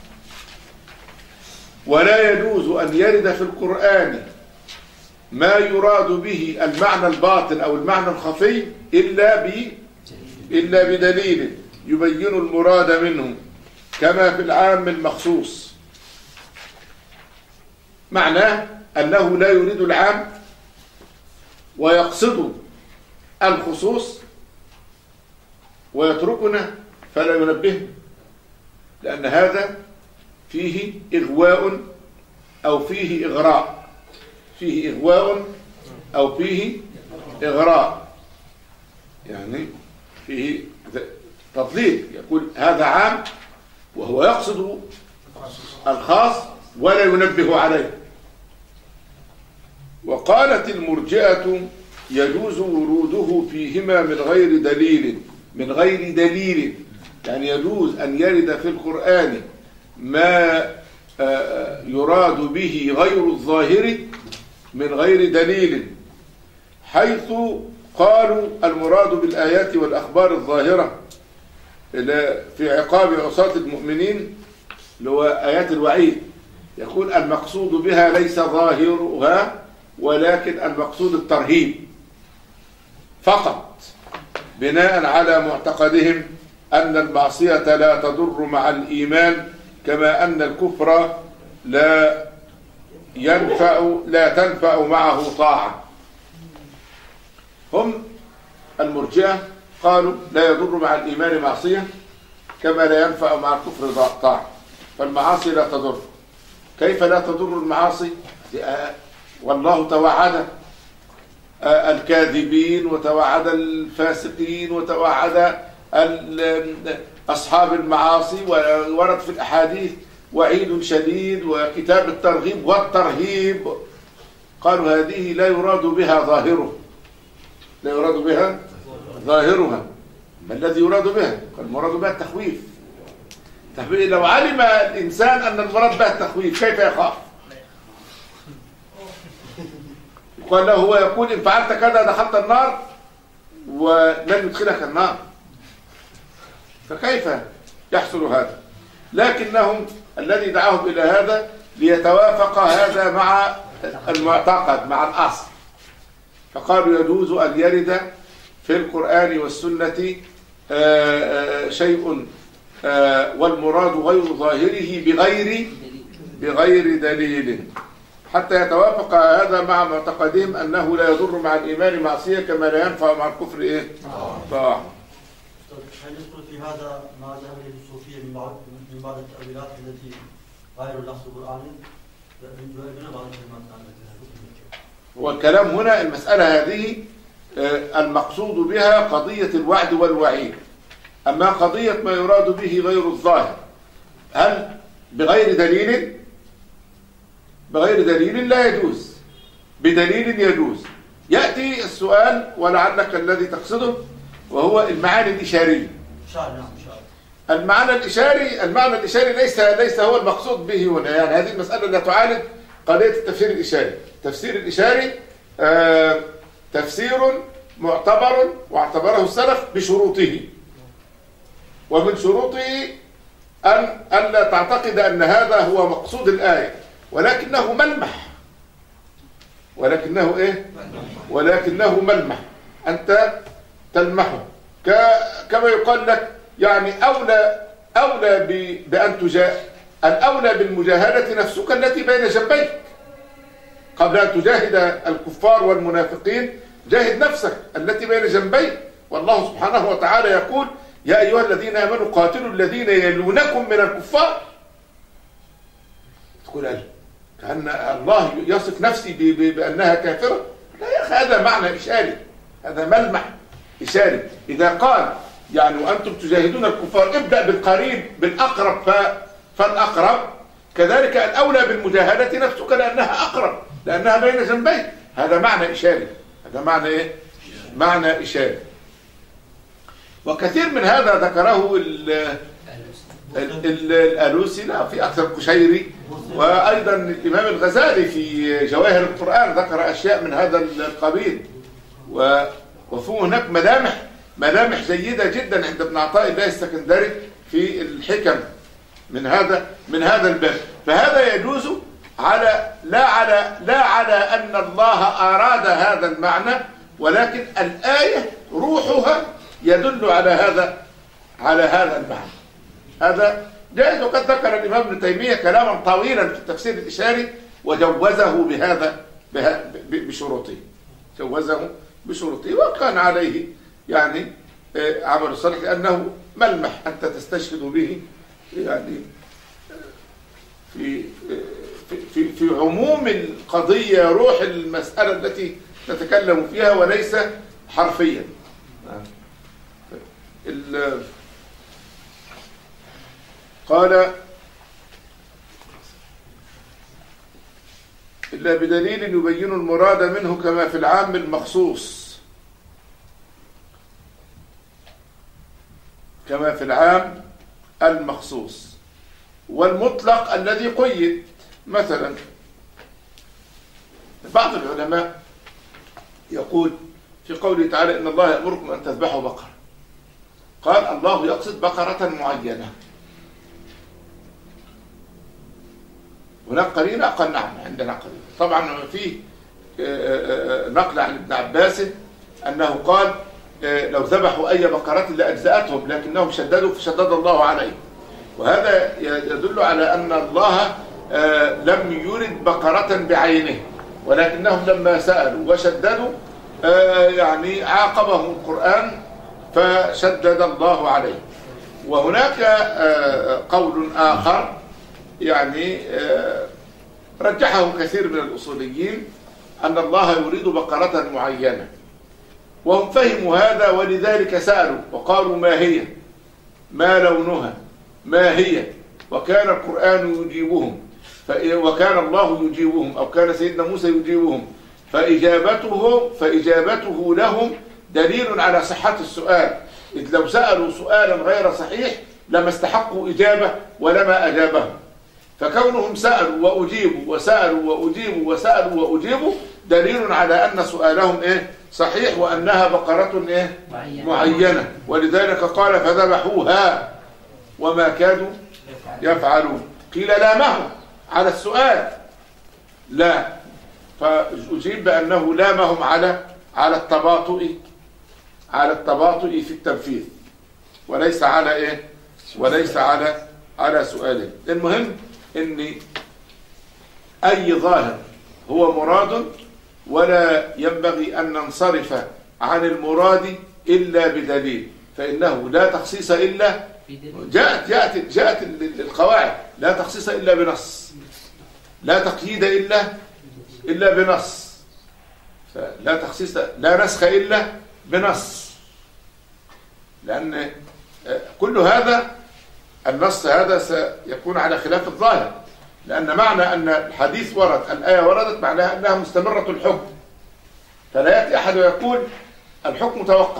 ولا يجوز أن يرد في القرآن ما يراد به المعنى الباطن أو المعنى الخفي إلا ب إلا بدليل يبين المراد منه، كما في العام المخصوص. معناه أنه لا يريد العام ويقصد الخصوص ويتركنا فلا ينبهنا، لأن هذا فيه إغواء أو فيه إغراء، فيه إغواء أو فيه إغراء، يعني فيه تضليل. يقول هذا عام وهو يقصد الخاص ولا ينبه عليه. وقالت المرجئة يجوز وروده فيهما من غير دليل، من غير دليل يعني يجوز أن يرد في القرآن ما يراد به غير الظاهر من غير دليل، حيث قالوا المراد بالآيات والأخبار الظاهرة في عقاب عصاة المؤمنين اللي هو آيات الوعيد، يقول المقصود بها ليس ظاهرها ولكن المقصود الترهيب فقط، بناء على معتقدهم أن المعصية لا تضر مع الإيمان، كما أن الكفر لا ينفع لا تنفع معه طاعة. هم المرجئة قالوا لا يضر مع الإيمان معصية كما لا ينفع مع الكفر طاعة، فالمعاصي لا تضر. كيف لا تضر المعاصي؟ والله توعد الكاذبين وتوعد الفاسقين وتوعد أصحاب المعاصي، وورد في الأحاديث وعيد شديد وكتاب الترغيب والترهيب. قالوا هذه لا يراد بها ظاهره، لا يراد بها ظاهرها. ما الذي يراد بها؟ المراد بها التخويف. لو علم الإنسان أن المراد بها التخويف كيف يخاف؟ قال له هو يقول إن فعلت كذا دخلت النار ولن يدخلك النار، فكيف يحصل هذا؟ لكنهم الذي دعاهم إلى هذا ليتوافق هذا مع المعتقد مع الأصل، فقالوا يجوز أن يرد في القرآن والسنة شيء والمراد غير ظاهره بغير بغير دليل. حتى يتوافق هذا مع معتقدهم أنه لا يضر مع الإيمان معصية كما لا ينفع مع الكفر إيه؟ طاعة. هل يدخل في هذا ما ذهب اليه الصوفيه من بعض من بعض التاويلات التي غير اللفظ القراني؟ والكلام هنا المسألة هذه المقصود بها قضية الوعد والوعيد. أما قضية ما يراد به غير الظاهر، هل بغير دليل؟ بغير دليل لا يجوز، بدليل يجوز. يأتي السؤال ولعلك الذي تقصده وهو المعاني الإشارية. المعنى الإشاري المعنى الإشاري ليس ليس هو المقصود به هنا، يعني هذه المسألة لا تعالج قضية التفسير الإشاري. التفسير الإشاري آه تفسير معتبر واعتبره السلف بشروطه، ومن شروطه أن ألا تعتقد أن هذا هو مقصود الآية، ولكنه ملمح ولكنه إيه؟ ولكنه ملمح أنت تلمحه، كما يقال لك يعني أولى أولى بأن تجا الأولى بالمجاهدة نفسك التي بين جنبيك. قبل أن تجاهد الكفار والمنافقين جاهد نفسك التي بين جنبيك. والله سبحانه وتعالى يقول: يا أيها الذين آمنوا قاتلوا الذين يلونكم من الكفار. تقول أجل كأن الله يصف نفسي بأنها كافرة؟ لا يا أخي، هذا معنى إشاري، هذا ملمح إشاري. إذا قال يعني وأنتم تجاهدون الكفار ابدأ بالقريب بالأقرب فالأقرب، كذلك الأولى بالمجاهدة نفسك لأنها أقرب، لأنها بين جنبيك. هذا معنى إشاري، هذا معنى إيه؟ معنى إشاري. وكثير من هذا ذكره الألوسي، لا في أكثر كشيري، وأيضا الإمام الغزالي في جواهر القرآن ذكر أشياء من هذا القبيل. وفيه هناك ملامح ملامح جيدة جدا عند ابن عطاء الله السكندري في الحكم من هذا من هذا الباب. فهذا يجوز على لا على لا على أن الله أراد هذا المعنى، ولكن الآية روحها يدل على هذا على هذا المعنى. هذا جائز. وقد ذكر الإمام ابن تيمية كلاما طويلا في التفسير الإشاري وجوزه بهذا بشروطه جوزه بشروطه وكان عليه يعني عمل الصالح، لأنه ملمح أنت تستشهد به يعني في في في عموم القضية، روح المسألة التي نتكلم فيها، وليس حرفيا. قال: إلا بدليل يبين المراد منه كما في العام المخصوص كما في العام المخصوص والمطلق الذي قيد. مثلا بعض العلماء يقول في قوله تعالى: إن الله يأمركم أن تذبحوا بقرة، قال الله يقصد بقرة معينة. هناك قرينة؟ قال نعم عندنا قرينة. طبعا في نقل عن ابن عباس أنه قال: لو ذبحوا أي بقرة لأجزأتهم لكنهم شددوا فشدد الله عليهم. وهذا يدل على أن الله لم يرد بقرة بعينه، ولكنهم لما سألوا وشددوا يعني عاقبهم القرآن فشدد الله عليه. وهناك قول آخر يعني رجحه كثير من الأصوليين، أن الله يريد بقرة معينة، وهم فهموا هذا ولذلك سألوا وقالوا: ما هي؟ ما لونها؟ ما هي؟ وكان القرآن يجيبهم، وكان الله يجيبهم، أو كان سيدنا موسى يجيبهم، فإجابته فإجابته لهم دليل على صحة السؤال، إذ لو سألوا سؤالا غير صحيح لما استحقوا إجابة ولما أجابهم. فكونهم سألوا وأجيبوا وسألوا وأجيبوا وسألوا وأجيبوا دليل على أن سؤالهم إيه؟ صحيح، وأنها بقرة إيه؟ معينة. ولذلك قال: فذبحوها وما كادوا يفعلون. قيل لامهم على السؤال، لا، فأجيب بأنه لامهم على على التباطؤ على التباطؤ في التنفيذ، وليس على إيه؟ وليس على على سؤاله. المهم إن أي ظاهر هو مراد، ولا ينبغي أن ننصرف عن المراد إلا بدليل، فإنه لا تخصيص إلا جاءت جاءت جاءت القواعد لا تخصيص إلا بنص، لا تقييد إلا إلا بنص، لا تخصيص لا نسخ إلا بنص، لأن كل هذا النص هذا سيكون على خلاف الظاهر، لأن معنى أن الحديث ورد الآية وردت معناها أنها مستمرة الحكم، فلا يأتي أحد ويقول الحكم توقف،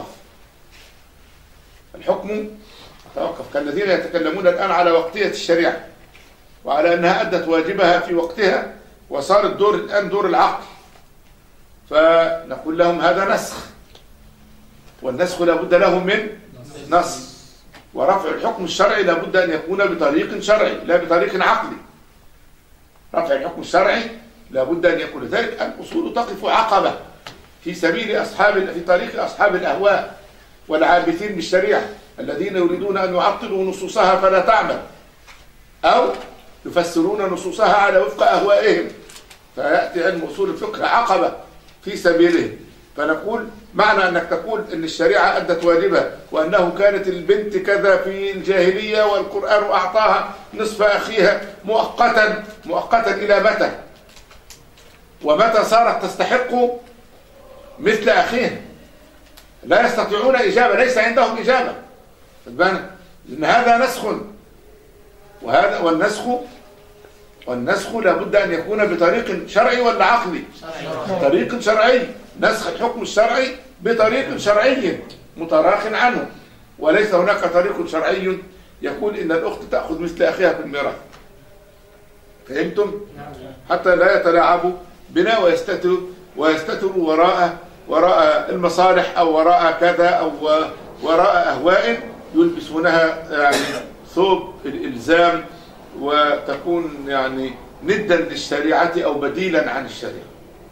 الحكم توقف، كالذين يتكلمون الآن على وقتية الشريعة وعلى أنها أدت واجبها في وقتها وصار الدور الآن دور العقل، فنقول لهم هذا نسخ، والنسخ لابد له من نص، ورفع الحكم الشرعي لابد أن يكون بطريق شرعي لا بطريق عقلي. رفع الحكم الشرعي لابد أن يكون ذلك. الأصول تقف عقبة في سبيل أصحاب في طريق أصحاب الأهواء والعابثين بالشريعة الذين يريدون أن يعطلوا نصوصها فلا تعمل، أو يفسرون نصوصها على وفق أهوائهم، فيأتي علم أصول الفقه عقبة في سبيلهم. فنقول معنى أنك تقول أن الشريعة أدت واجبها، وأنه كانت البنت كذا في الجاهلية والقرآن أعطاها نصف أخيها مؤقتا مؤقتا إلى متى؟ ومتى صارت تستحق مثل أخيها؟ لا يستطيعون إجابة، ليس عندهم إجابة، لأن هذا نسخ، وهذا والنسخ والنسخ لابد أن يكون بطريق شرعي ولا عقلي؟ طريق شرعي، نسخ الحكم الشرعي بطريق شرعي متراخ عنه، وليس هناك طريق شرعي يقول إن الأخت تأخذ مثل أخيها في الميراث. فهمتم؟ حتى لا يتلاعبوا بنا ويستتروا ويستتروا وراء وراء المصالح أو وراء كذا أو وراء أهواء يلبسونها يعني ثوب الإلزام، وتكون يعني ندا للشريعة أو بديلا عن الشريعة.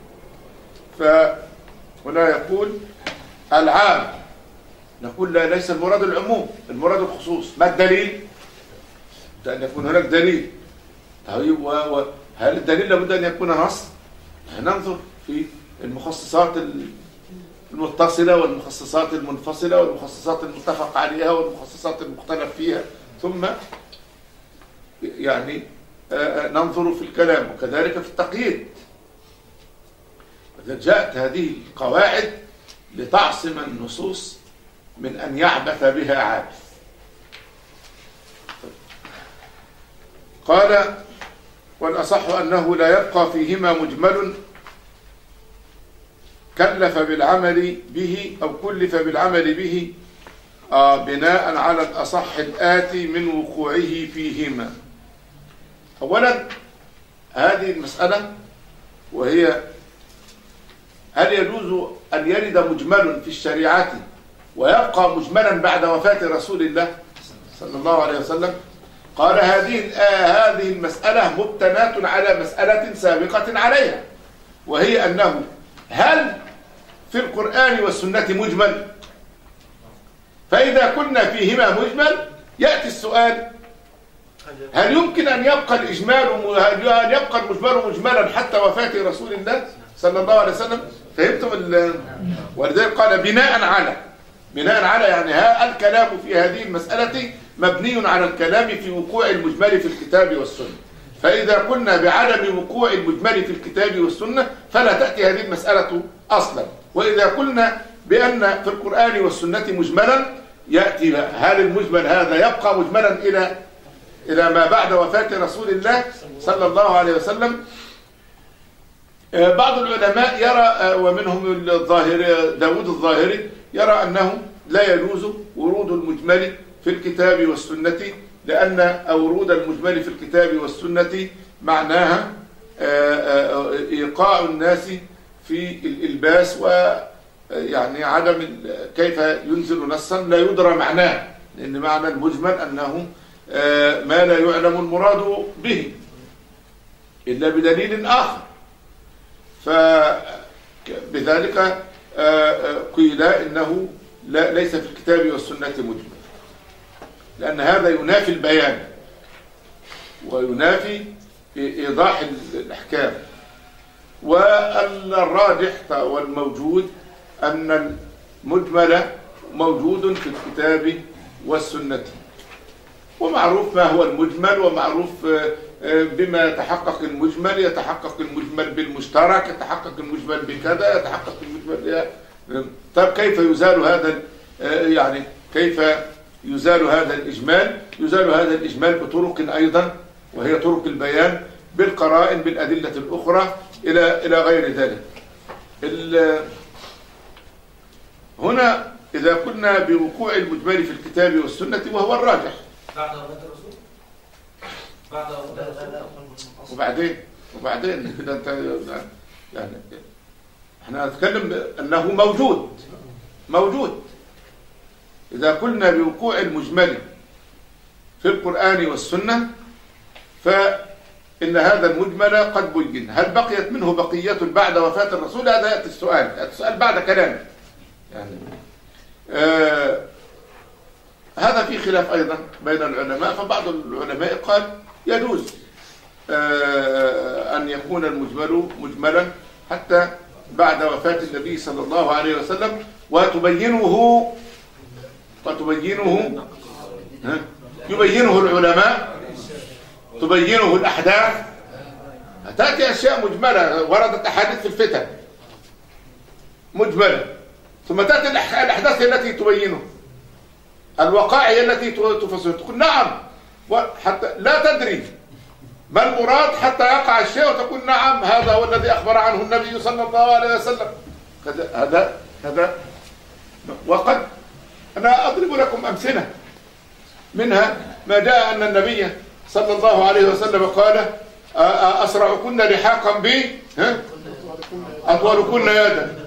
فهنا يقول العام، نقول لا، ليس المراد العموم، المراد الخصوص. ما الدليل؟ أن يكون هناك دليل. طيب وهل الدليل لابد أن يكون نص؟ ننظر في المخصصات المتصلة والمخصصات المنفصلة والمخصصات المتفق عليها والمخصصات المختلف فيها، ثم يعني ننظر في الكلام، وكذلك في التقييد. وإذا جاءت هذه القواعد لتعصم النصوص من أن يعبث بها عابث. قال والأصح أنه لا يبقى فيهما مجمل كلف بالعمل به أو كلف بالعمل به آه بناء على الأصح الآتي من وقوعه فيهما. أولا هذه المسألة، وهي هل يجوز أن يرد مجمل في الشريعة ويبقى مجملا بعد وفاة رسول الله صلى الله عليه وسلم؟ قال هذه هذه المسألة مبتناة على مسألة سابقة عليها، وهي أنه هل في القرآن والسنة مجمل؟ فإذا كنا فيهما مجمل يأتي السؤال: هل يمكن أن يبقى الإجمال أن يبقى المجمل مجملا حتى وفاة رسول الله صلى الله عليه وسلم؟ فهمتم؟ ولذلك قال بناء على بناء على يعني ها الكلام في هذه المسألة مبني على الكلام في وقوع المجمل في الكتاب والسنة. فإذا كنا بعدم وقوع المجمل في الكتاب والسنة فلا تأتي هذه المسألة أصلا. وإذا قلنا بأن في القرآن والسنة مجملا يأتي هل المجمل هذا يبقى مجملا إلى إلى ما بعد وفاة رسول الله صلى الله عليه وسلم؟ بعض العلماء يرى، ومنهم الظاهري داود الظاهري، يرى أنه لا يجوز ورود المجمل في الكتاب والسنة، لأن ورود المجمل في الكتاب والسنة معناها إيقاع الناس في الإلباس، ويعني عدم كيف ينزل نصا لا يدرى معناه، لأن معنى المجمل أنه ما لا يعلم المراد به إلا بدليل آخر. فبذلك قيل إنه لا ليس في الكتاب والسنة مجمل، لأن هذا ينافي البيان وينافي إيضاح الأحكام. والراجح والموجود أن المجمل موجود في الكتاب والسنة، ومعروف ما هو المجمل، ومعروف بما يتحقق المجمل. يتحقق المجمل بالمشترك، يتحقق المجمل بكذا، يتحقق المجمل. طيب كيف يزال هذا، يعني كيف يزال هذا الإجمال؟ يزال هذا الإجمال بطرق أيضا، وهي طرق البيان بالقرائن بالأدلة الأخرى إلى إلى غير ذلك. هنا إذا قلنا بوقوع المجمل في الكتاب والسنة وهو الراجح بعد وفاة الرسول، بعد وفاة الرسول وبعدين وبعدين كده انت يعني احنا نتكلم انه موجود موجود إذا قلنا بوقوع المجمل في القرآن والسنة فإن هذا المجمل قد بين. هل بقيت منه بقية بعد وفاة الرسول؟ هذا يأتي السؤال يأتي السؤال بعد كلامه يعني. آه هذا في خلاف أيضا بين العلماء، فبعض العلماء قال يجوز آه أن يكون المجمل مجملا حتى بعد وفاة النبي صلى الله عليه وسلم، وتبينه وتبينه يبينه العلماء، تبينه الأحداث. تأتي أشياء مجملة، وردت أحاديث في الفتن مجملة، ثم تأتي الأحداث التي تبينه، الوقائع التي تفسر. تقول نعم، حتى لا تدري ما المراد حتى يقع الشيء وتقول نعم هذا هو الذي أخبر عنه النبي صلى الله عليه وسلم. هذا هذا وقد أنا أضرب لكم أمثلة منها ما جاء أن النبي صلى الله عليه وسلم قال أسرعكن لحاقا بي أطولكن يدا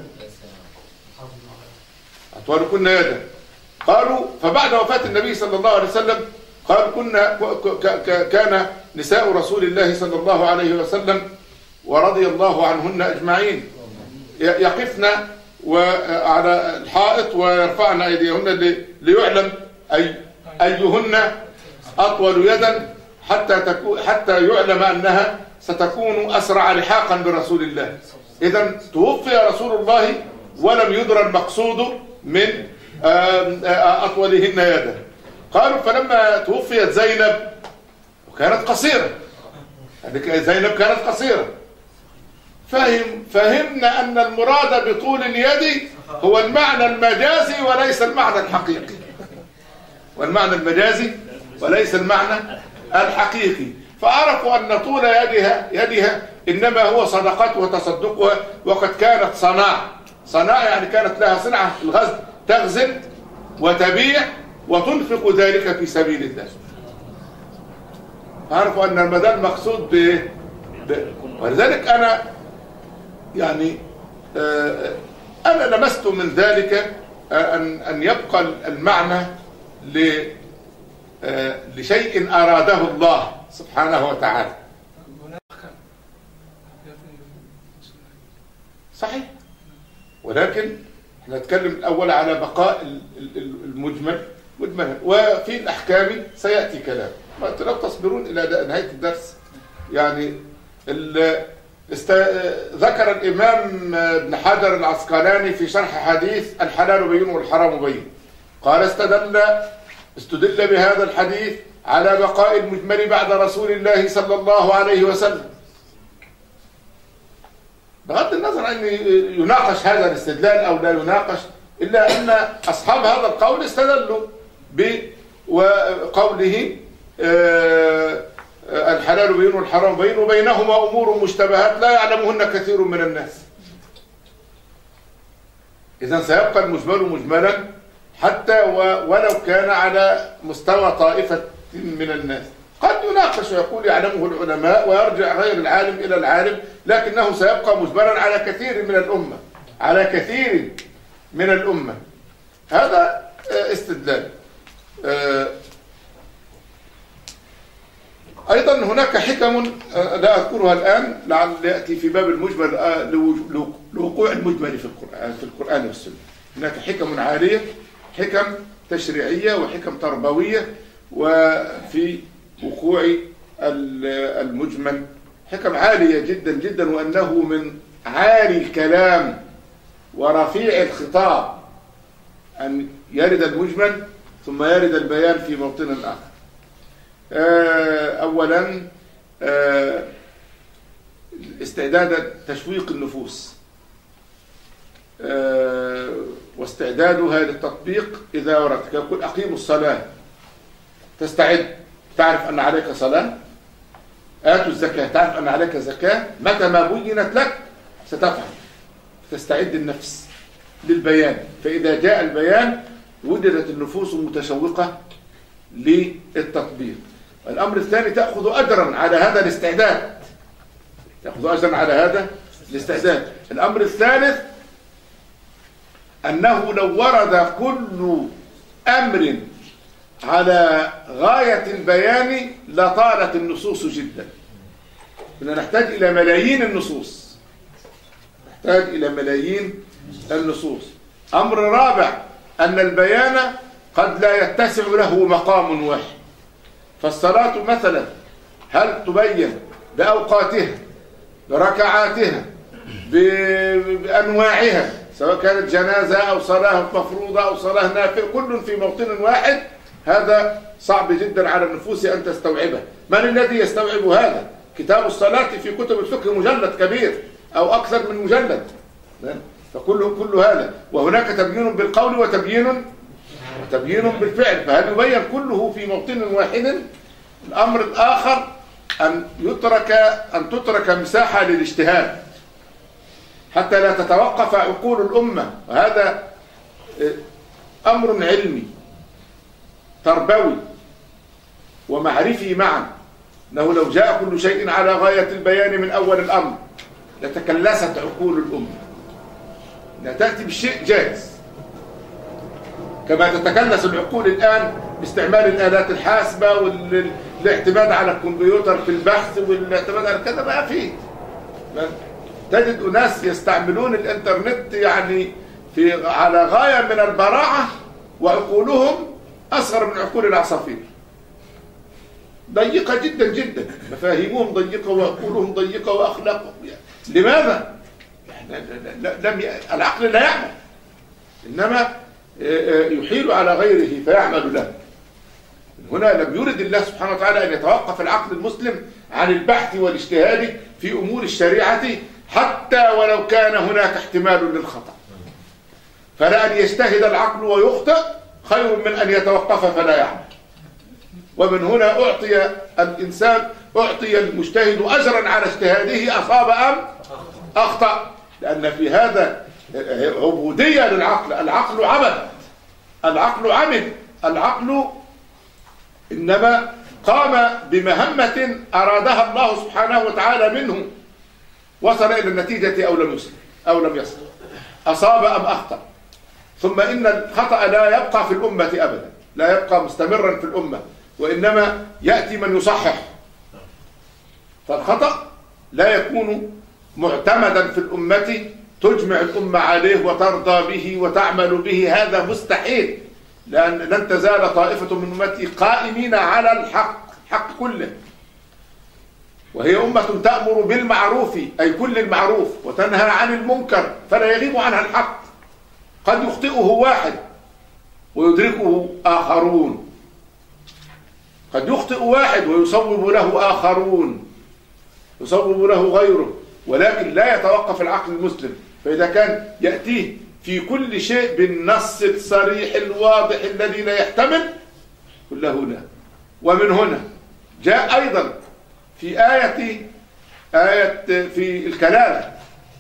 أطولكن يدا. قالوا فبعد وفاة النبي صلى الله عليه وسلم قال كنا كان نساء رسول الله صلى الله عليه وسلم ورضي الله عنهن أجمعين يقفن على الحائط ويرفعن أيديهن ليعلم أي أيهن أطول يدا حتى تكون حتى يعلم أنها ستكون أسرع لحاقا برسول الله. إذن توفي رسول الله ولم يدرى المقصود من أطولهن يدا. قالوا فلما توفيت زينب وكانت قصيرة، زينب كانت قصيرة، فهم فهمنا أن المراد بطول اليد هو المعنى المجازي وليس المعنى الحقيقي، والمعنى المجازي وليس المعنى الحقيقي. فعرفوا أن طول يدها يدها إنما هو صدقات وتصدقها، وقد كانت صناعة صناعة يعني كانت لها صنعة الغزل، تغزل وتبيع وتنفق ذلك في سبيل الله. عرفوا أن المدى المقصود ب... ب... ولذلك أنا يعني آه أنا لمست من ذلك آه أن أن يبقى المعنى ل آه لشيء أراده الله سبحانه وتعالى. صحيح، ولكن احنا نتكلم الأول على بقاء المجمل مجملا، وفي الأحكام سيأتي كلام. لو تصبرون إلى نهاية الدرس يعني است... ذكر الإمام ابن حجر العسقلاني في شرح حديث الحلال بين والحرام بين، قال استدل استدل بهذا الحديث على بقاء المجمل بعد رسول الله صلى الله عليه وسلم، بغض النظر أن يناقش هذا الاستدلال أو لا يناقش، إلا أن أصحاب هذا القول استدلوا بقوله الحلال بين والحرام بين وبينهما أمور مشتبهات لا يعلمهن كثير من الناس. إذن سيبقى المجمل مجملا حتى ولو كان على مستوى طائفة من الناس. قد يناقش ويقول يعلمه العلماء ويرجع غير العالم إلى العالم، لكنه سيبقى مجملا على كثير من الأمة على كثير من الأمة. هذا استدلال. أيضا هناك حكم لا أذكرها الآن لعل يأتي في باب المجمل لوقوع المجمل في القرآن في القرآن والسنة. هناك حكم عالية، حكم تشريعية وحكم تربوية، وفي وقوع المجمل حكم عالية جدا جدا، وأنه من عالي الكلام ورفيع الخطاب أن يرد المجمل ثم يرد البيان في موطن آخر. أولا استعداد تشويق النفوس واستعدادها للتطبيق إذا ورد، يقول أقيموا الصلاة، تستعد، تعرف أن عليك صلاة. آتوا الزكاة، تعرف أن عليك زكاة، متى ما بينت لك ستفعل، تستعد النفس للبيان. فإذا جاء البيان وجدت النفوس متشوقة للتطبيق. الأمر الثاني تأخذ أجرا على هذا الاستعداد، تأخذ أجرا على هذا الاستعداد. الأمر الثالث أنه لو ورد كل أمر على غاية البيان لطالت النصوص جدا. كنا نحتاج إلى ملايين النصوص، نحتاج إلى ملايين النصوص. أمر رابع أن البيان قد لا يتسع له مقام واحد. فالصلاة مثلا هل تبين بأوقاتها، بركعاتها، بأنواعها، سواء كانت جنازة أو صلاة مفروضة أو صلاة نافلة، كل في موطن واحد؟ هذا صعب جدا على النفوس أن تستوعبه. من الذي يستوعب هذا؟ كتاب الصلاة في كتب الفقه مجلد كبير أو أكثر من مجلد، فكله كل هذا، وهناك تبيين بالقول وتبيين وتبيين بالفعل، فهل يبين كله في موطن واحد؟ الأمر الآخر أن يترك أن تترك مساحة للاجتهاد حتى لا تتوقف عقول الأمة، وهذا أمر علمي تربوي ومعرفي معا، أنه لو جاء كل شيء على غاية البيان من أول الأمر لتكلست عقول الأمة. لا تأتي بالشيء جاهز كما تتكلس العقول الآن باستعمال الآلات الحاسبة والاعتماد على الكمبيوتر في البحث والاعتماد على كذا. ما فيه، تجد ناس يستعملون الإنترنت يعني في على غاية من البراعة وعقولهم أصغر من عقول العصافير، ضيقة جدا جدا، مفاهيمهم ضيقة وعقولهم ضيقة وأخلاقهم. لماذا؟ لم ي... العقل لا يعمل، إنما يحيل على غيره فيعمل له. هنا لم يرد الله سبحانه وتعالى أن يتوقف العقل المسلم عن البحث والاجتهاد في أمور الشريعة حتى ولو كان هناك احتمال للخطأ. فلا أن يجتهد العقل ويخطئ خير من أن يتوقف فلا يعمل. ومن هنا أعطي الإنسان أعطي المجتهد أجرا على اجتهاده، أصاب أم أخطأ، لأن في هذا عبودية للعقل. العقل عبد، العقل عمل، العقل إنما قام بمهمة أرادها الله سبحانه وتعالى منه، وصل إلى النتيجة أو لم يصل أو لم يصل، أصاب أم أخطأ. ثم إن الخطأ لا يبقى في الأمة أبدا، لا يبقى مستمرا في الأمة، وإنما يأتي من يصحح. فالخطأ لا يكون معتمدا في الأمة تجمع الأمة عليه وترضى به وتعمل به، هذا مستحيل، لأن لن تزال طائفة من أمتي قائمين على الحق، حق كله، وهي أمة تأمر بالمعروف أي كل المعروف وتنهى عن المنكر، فلا يغيب عنها الحق. قد يخطئه واحد ويدركه آخرون، قد يخطئ واحد ويصوب له آخرون، يصوب له غيره، ولكن لا يتوقف العقل المسلم. فإذا كان يأتيه في كل شيء بالنص الصريح الواضح الذي لا يحتمل كله لا. ومن هنا جاء أيضا في آية آية في الكلالة،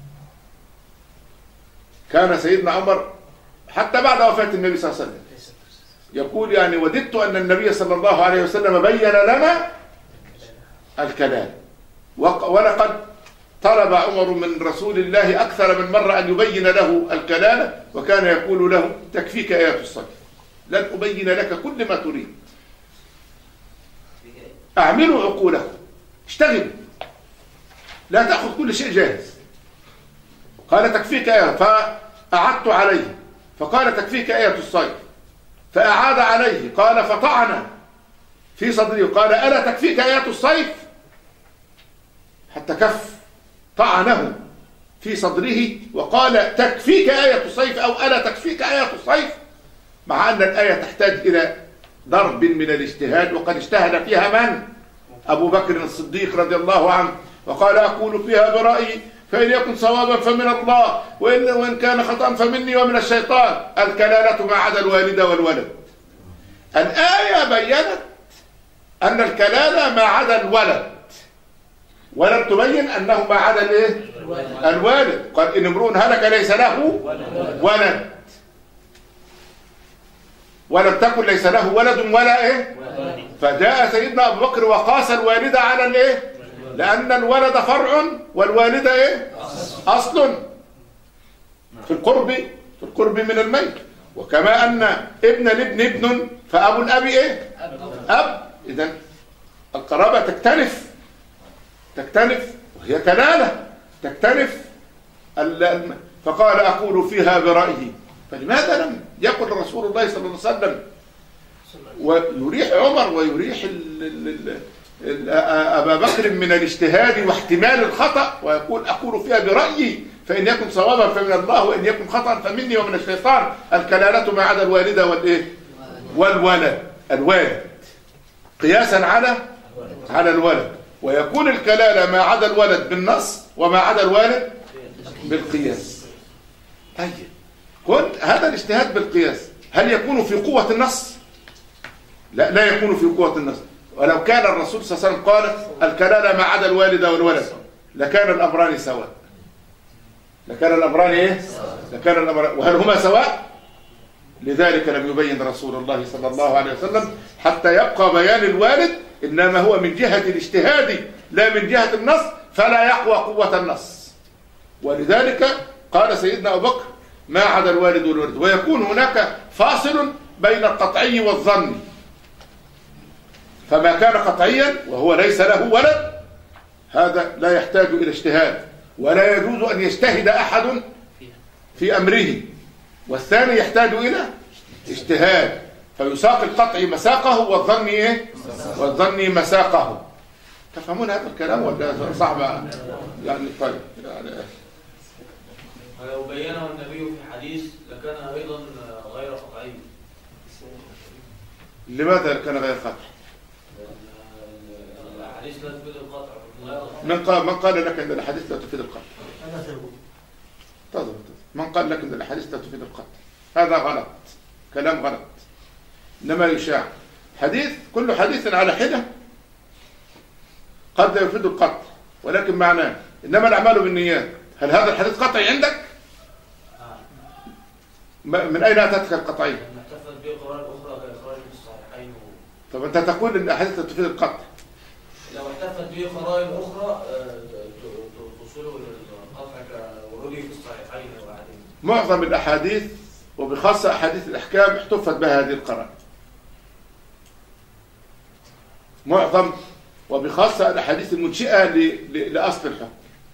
كان سيدنا عمر حتى بعد وفاة النبي صلى الله عليه وسلم يقول يعني وددت أن النبي صلى الله عليه وسلم بين لنا الكلالة، ولقد طلب عمر من رسول الله أكثر من مرة أن يبين له الكلالة، وكان يقول له تكفيك آيات الصيف، لن أبين لك كل ما تريد، أعملوا عقولكم، اشتغلوا، لا تأخذ كل شيء جاهز. قال تكفيك آيات، فأعدت عليه فقال تكفيك آيات الصيف، فأعاد عليه قال فطعن في صدره قال ألا تكفيك آيات الصيف؟ حتى كف طعنه في صدره وقال تكفيك آية الصيف أو ألا تكفيك آية الصيف، مع أن الآية تحتاج إلى ضرب من الاجتهاد، وقد اجتهد فيها من؟ أبو بكر الصديق رضي الله عنه، وقال أقول فيها برأيي فإن يكن صوابا فمن الله وإن, وإن كان خطأ فمني ومن الشيطان، الكلالة ما عدا الوالد والولد. الآية بيّنت أن الكلالة ما عدا الولد، ولم تبين أنه ما عدا الايه؟ الوالد. قال إن امرؤ هلك ليس له ولد ولم تكن ليس له ولد ولا ايه. فجاء سيدنا أبو بكر وقاس الوالد على الايه، لأن الولد فرع والوالد ايه أصل في القرب في القرب من الميت. وكما أن ابن الابن ابن فأبو الأب ايه أب. إذن القرابة تكتنف تكتنف وهي كلالة تكتنف. فقال أقول فيها برأيي. فلماذا لم يقل رسول الله صلى الله عليه وسلم ويريح عمر ويريح ال ال ال أبا بكر من الاجتهاد واحتمال الخطأ، ويقول أقول فيها برأيي فإن يكن صوابا فمن الله وإن يكن خطأ فمني ومن الشيطان، الكلالة ما عدا الوالدة والإيه والولد الوالد قياسا على على الولد، ويكون الكلالة ما عدا الولد بالنص وما عدا الوالد بالقياس. طيب كنت هذا الاجتهاد بالقياس هل يكون في قوة النص؟ لا لا يكون في قوة النص. ولو كان الرسول صلى الله عليه وسلم قال الكلالة ما عدا الوالد والولد لكان الأمران سواء. لكان الأمران ايه؟ لكان الأمران. وهل هما سواء؟ لذلك لم يبين رسول الله صلى الله عليه وسلم حتى يبقى بيان الوالد إنما هو من جهة الاجتهاد لا من جهة النص، فلا يقوى قوة النص. ولذلك قال سيدنا أبو بكر ما عدا الوالد والولد. ويكون هناك فاصل بين القطعي والظني، فما كان قطعيا وهو ليس له ولد هذا لا يحتاج إلى اجتهاد، ولا يجوز أن يجتهد أحد في أمره، والثاني يحتاج إلى اجتهاد، فيساق القطعي مساقه والظني إيه؟ والظني مساقه. تفهمون هذا الكلام ولا صعب يعني؟ طيب يعني ولو بينه النبي في حديث لكان أيضا غير قطعي. لماذا كان غير قطعي؟ الحديث لا تفيد القطع. من قال من قال لك ان الاحاديث لا تفيد القطع؟ تفضل. من قال لك ان الاحاديث لا تفيد القطع؟ هذا غلط، كلام غلط. انما يشاع حديث، كل حديث على حده قد لا يفيد القطع ولكن معناه انما الاعمال بالنيات. هل هذا الحديث قطعي عندك؟ من اين اتتك القطعيه؟ احتفظ به قرائن اخرى كاخراج الصحيحين. طب انت تقول ان الاحاديث لا تفيد القطع. لو احتفظ به قرائن اخرى توصله للقطع كورده في الصحيحين وبعدين. معظم الاحاديث وبخاصه احاديث الاحكام احتفت بها هذه القرائن. معظم وبخاصه الاحاديث المنشئه لاصل الحكم،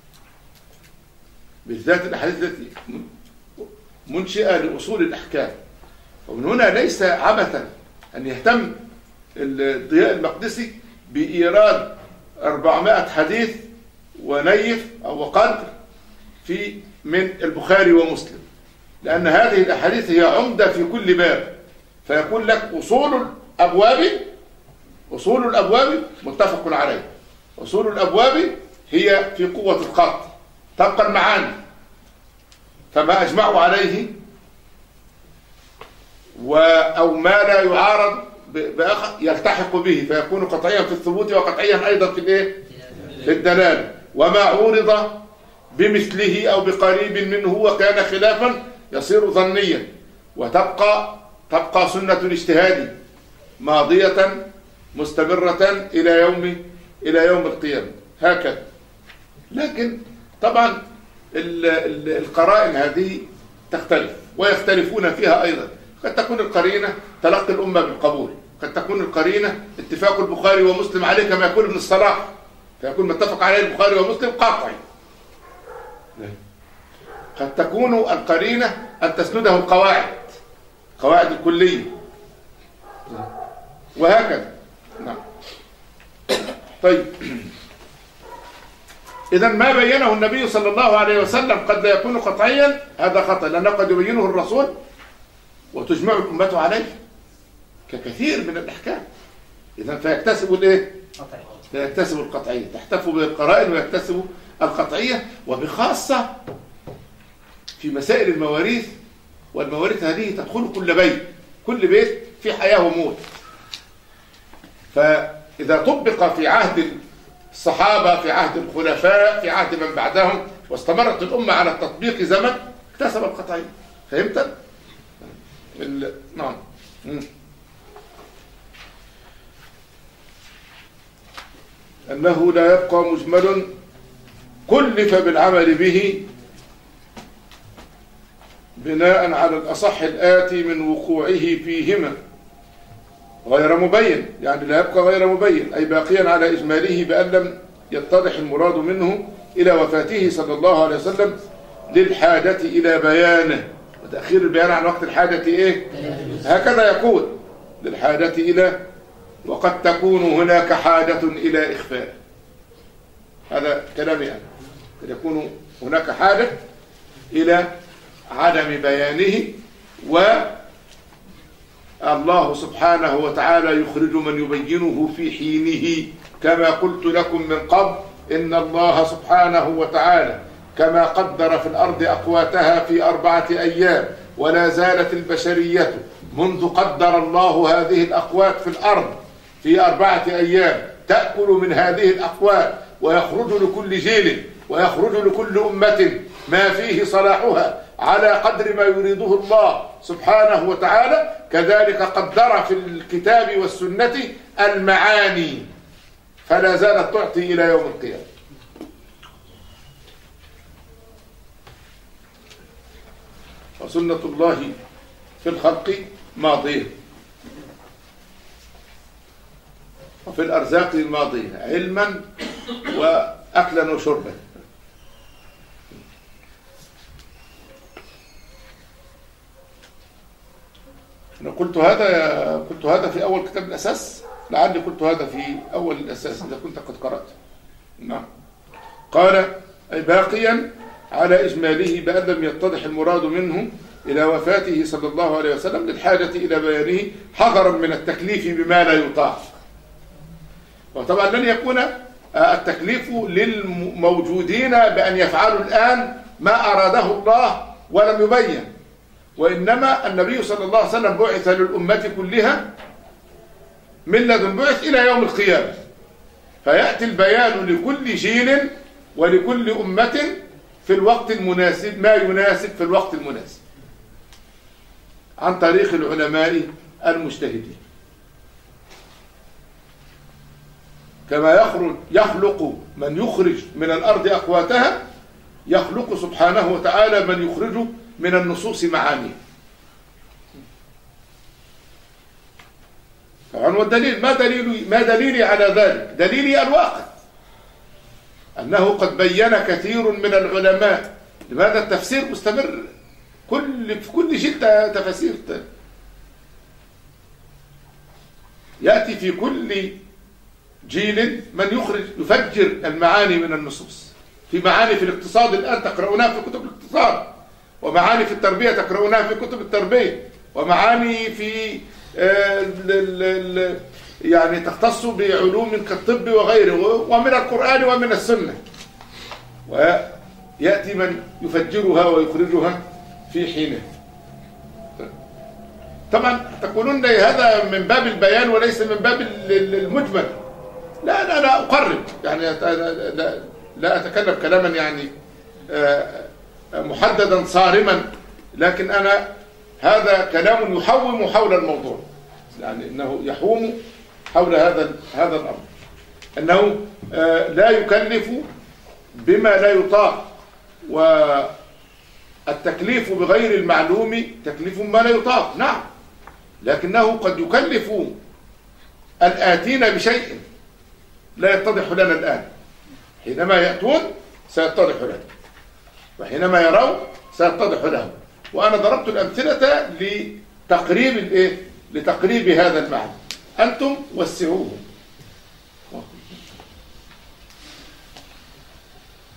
بالذات الاحاديث التي منشئه لاصول الاحكام. ومن هنا ليس عبثا ان يهتم الضياء المقدسي بايراد أربعمائة حديث ونيف او قدر في من البخاري ومسلم، لان هذه الاحاديث هي عمده في كل باب. فيقول لك اصول الابواب اصول الابواب متفق عليه، اصول الابواب هي في قوه القطع، تبقى المعاني فما أجمعوا عليه و أو ما لا يعارض بآخر يلتحق به فيكون قطعيا في الثبوت وقطعيا أيضا في الإيه؟ في الدلالة. وما عورض بمثله أو بقريب منه وكان خلافا يصير ظنيا، وتبقى تبقى سنة الاجتهاد ماضية مستمرة إلى يوم إلى يوم القيامة هكذا. لكن طبعا القرائن هذه تختلف ويختلفون فيها أيضا. قد تكون القرينة تلقي الأمة بالقبول، قد تكون القرينة اتفاق البخاري ومسلم عليه كما يقول ابن الصلاح، فيكون متفق عليه البخاري ومسلم قاطعي. قد تكون القرينة أن تسنده القواعد قواعد الكلية وهكذا. نعم. طيب إذا ما بينه النبي صلى الله عليه وسلم قد لا يكون قطعيا، هذا خطأ، لأنه قد يبينه الرسول وتجمع الأمة عليه ككثير من الأحكام. إذا فيكتسب الإيه؟ فيكتسب القطعية، تحتف بالقرائن ويكتسب القطعية، وبخاصة في مسائل المواريث. والمواريث هذه تدخل كل بيت، كل بيت في حياة وموت. فإذا طبق في عهد الصحابة، في عهد الخلفاء، في عهد من بعدهم، واستمرت الأمة على التطبيق زمن، اكتسب القطعية. فهمت؟ ال... نعم. م. أنه لا يبقى مجمل كلف بالعمل به بناء على الأصح الآتي من وقوعه فيهما غير مبين، يعني لا يبقى غير مبين، أي باقيا على إجماله بأن لم يتضح المراد منه إلى وفاته صلى الله عليه وسلم للحاجة إلى بيانه. وتأخير البيان عن وقت الحاجة إيه؟ هكذا يقول للحاجة إلى، وقد تكون هناك حاجة إلى إخفاء. هذا كلامي أنا، قد يكون هناك حاجة إلى عدم بيانه، والله سبحانه وتعالى يخرج من يبينه في حينه، كما قلت لكم من قبل إن الله سبحانه وتعالى كما قدر في الأرض أقواتها في أربعة أيام، ولا زالت البشرية منذ قدر الله هذه الأقوات في الأرض في أربعة أيام تأكل من هذه الأقوات، ويخرج لكل جيل ويخرج لكل أمة ما فيه صلاحها على قدر ما يريده الله سبحانه وتعالى. كذلك قدر في الكتاب والسنة المعاني، فلا زالت تعطي إلى يوم القيامة. وسنة الله في الخلق ماضية، وفي الأرزاق ماضية، علما وأكلا وشربا. أنا قلت هذا قلت هذا في أول كتاب الأساس، لعلي قلت هذا في أول الأساس إذا كنت قد قرأت. نعم. قال أي باقيا على إجماله بأن لم يتضح المراد منه إلى وفاته صلى الله عليه وسلم للحاجة إلى بيانه حذرا من التكليف بما لا يطاق. وطبعا لن يكون التكليف للموجودين بأن يفعلوا الآن ما أراده الله ولم يبين، وإنما النبي صلى الله عليه وسلم بعث للأمة كلها من لدن بعث إلى يوم القيامة، فيأتي البيان لكل جيل ولكل أمة في الوقت المناسب، ما يناسب في الوقت المناسب، عن طريق العلماء المجتهدين. كما يخرج يخلق من يخرج من الأرض أقواتها، يخلق سبحانه وتعالى من يخرج من النصوص معانيه. طبعا والدليل، ما دليلي ما دليلي على ذلك؟ دليلي الواقع، أنه قد بين كثير من العلماء. لماذا التفسير مستمر؟ كل في كل شيء تفاسير، يأتي في كل جيل من يخرج يفجر المعاني من النصوص. في معاني في الاقتصاد الآن تقرؤونها في كتب الاقتصاد، ومعاني في التربية تقرؤونها في كتب التربية، ومعاني في ال ال ال يعني تختص بعلوم كالطب وغيره، ومن القرآن ومن السنة، ويأتي من يفجرها ويخرجها في حينه. طبعا تقولون هذا من باب البيان وليس من باب المجمل. لا أنا لا أقرب، يعني لا, لا أتكلم كلاما يعني محددا صارما، لكن أنا هذا كلام يحوم حول الموضوع، يعني إنه يحوم حول هذا هذا الأمر، أنه لا يكلف بما لا يطاق، والتكليف بغير المعلوم تكليف ما لا يطاق، نعم، لكنه قد يكلف الآتين بشيء لا يتضح لنا الآن. حينما يأتون سيتضح لنا، وحينما يرون سيتضح لهم. وأنا ضربت الأمثلة لتقريب الإيه؟ لتقريب هذا المعنى. أنتم وسعوه.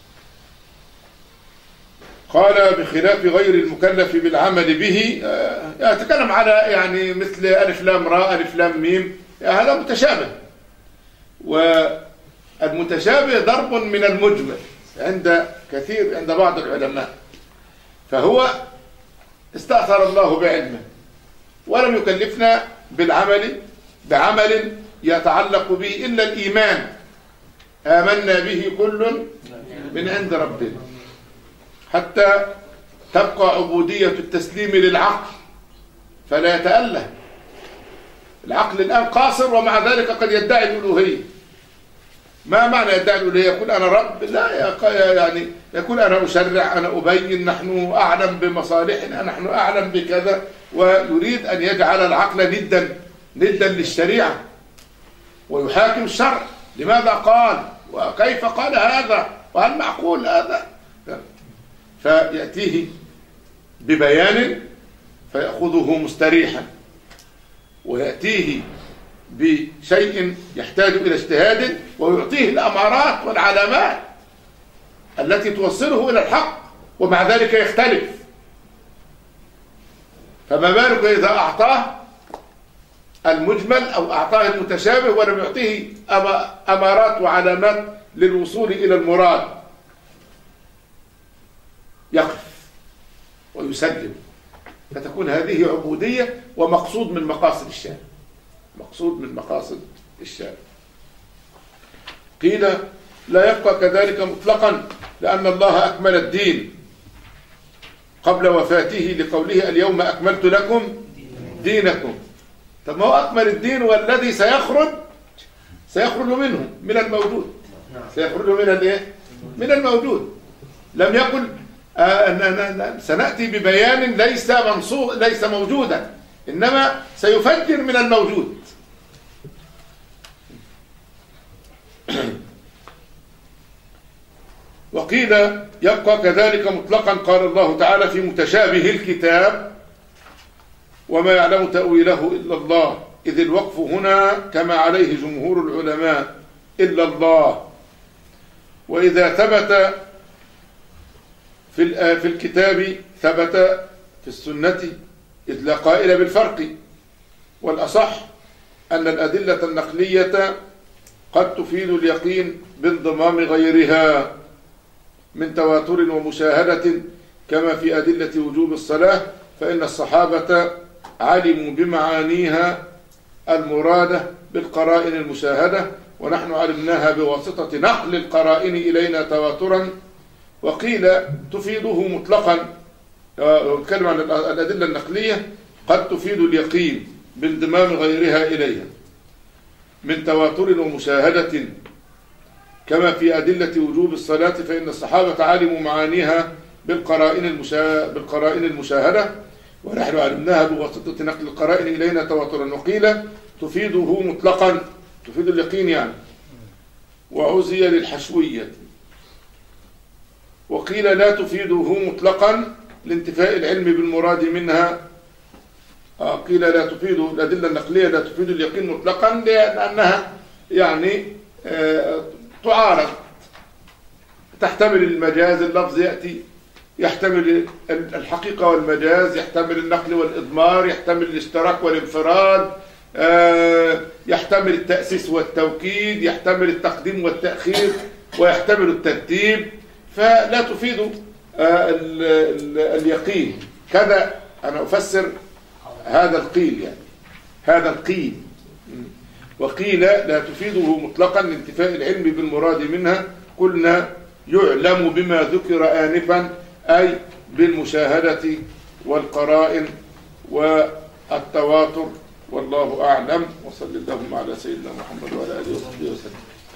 قال بخلاف غير المكلف بالعمل به، يتكلم على يعني مثل ألف لام راء ألف لام ميم، هذا متشابه، والمتشابه ضرب من المجمل عند كثير عند بعض العلماء، فهو استأثر الله بعلمه ولم يكلفنا بالعمل بعمل يتعلق به إلا الإيمان، آمنا به كل من عند ربنا، حتى تبقى عبودية التسليم للعقل فلا يتأله. العقل الآن قاصر ومع ذلك قد يدعي الألوهية. ما معنى يدعي الألوهية؟ يقول أنا رب؟ لا، يعني يقول أنا أشرع، أنا أبين، نحن أعلم بمصالحنا، نحن أعلم بكذا، ويريد أن يجعل العقل ندا ندا للشريعة ويحاكم الشرع. لماذا قال؟ وكيف قال هذا؟ وهل معقول هذا؟ فيأتيه ببيان فيأخذه مستريحا، ويأتيه بشيء يحتاج إلى اجتهاد ويعطيه الأمارات والعلامات التي توصله إلى الحق، ومع ذلك يختلف. فما بالك إذا أعطاه المجمل أو أعطاه المتشابه ولم يعطيه أمارات وعلامات للوصول إلى المراد؟ يقف ويسلم، فتكون هذه عبودية ومقصود من مقاصد الشارع، مقصود من مقاصد الشارع. قيل لا يبقى كذلك مطلقا، لأن الله أكمل الدين قبل وفاته لقوله اليوم أكملت لكم دينكم. طب ما هو أكمل الدين والذي سيخرج سيخرج منه من الموجود، سيخرج من الايه؟ من الموجود. لم يقل آه سنأتي ببيان ليس منصوص ليس موجودا، إنما سيفجر من الموجود. وقيل يبقى كذلك مطلقا، قال الله تعالى في متشابه الكتاب وما يعلم تأويله إلا الله، إذ الوقف هنا كما عليه جمهور العلماء إلا الله. وإذا ثبت في في الكتاب ثبت في السنة، إذ لا قائل بالفرق. والأصح أن الأدلة النقلية قد تفيد اليقين بانضمام غيرها من تواتر ومشاهدة، كما في أدلة وجوب الصلاة، فإن الصحابة علموا بمعانيها المرادة بالقرائن المشاهدة، ونحن علمناها بواسطة نقل القرائن إلينا تواترا. وقيل تفيده مطلقا، نتكلم عن الأدلة النقلية، قد تفيد اليقين بانضمام غيرها إليها من تواتر ومشاهدة، كما في أدلة وجوب الصلاة، فإن الصحابة علموا معانيها بالقرائن المشا... بالقرائن المشاهدة، ونحن علمناها بواسطة نقل القرائن إلينا تواترا. وقيل تفيده مطلقا، تفيد اليقين يعني، وعزي للحشوية. وقيل لا تفيده مطلقا لانتفاء العلم بالمراد منها. قيل لا تفيد الأدلة النقلية لا تفيد اليقين مطلقا لأنها يعني تعارض، تحتمل المجاز، اللفظ يأتي يحتمل الحقيقة والمجاز، يحتمل النقل والإضمار، يحتمل الاشتراك والانفراد، يحتمل التأسيس والتوكيد، يحتمل التقديم والتأخير، ويحتمل الترتيب، فلا تفيد اليقين. كذا أنا أفسر هذا القيل، يعني هذا القيل. وقيل لا تفيده مطلقا لانتفاء العلم بالمراد منها، قلنا يعلم بما ذكر آنفا، أي بالمشاهدة والقرائن والتواتر. والله أعلم، وصلى اللهم على سيدنا محمد وعلى آله وصحبه وسلم.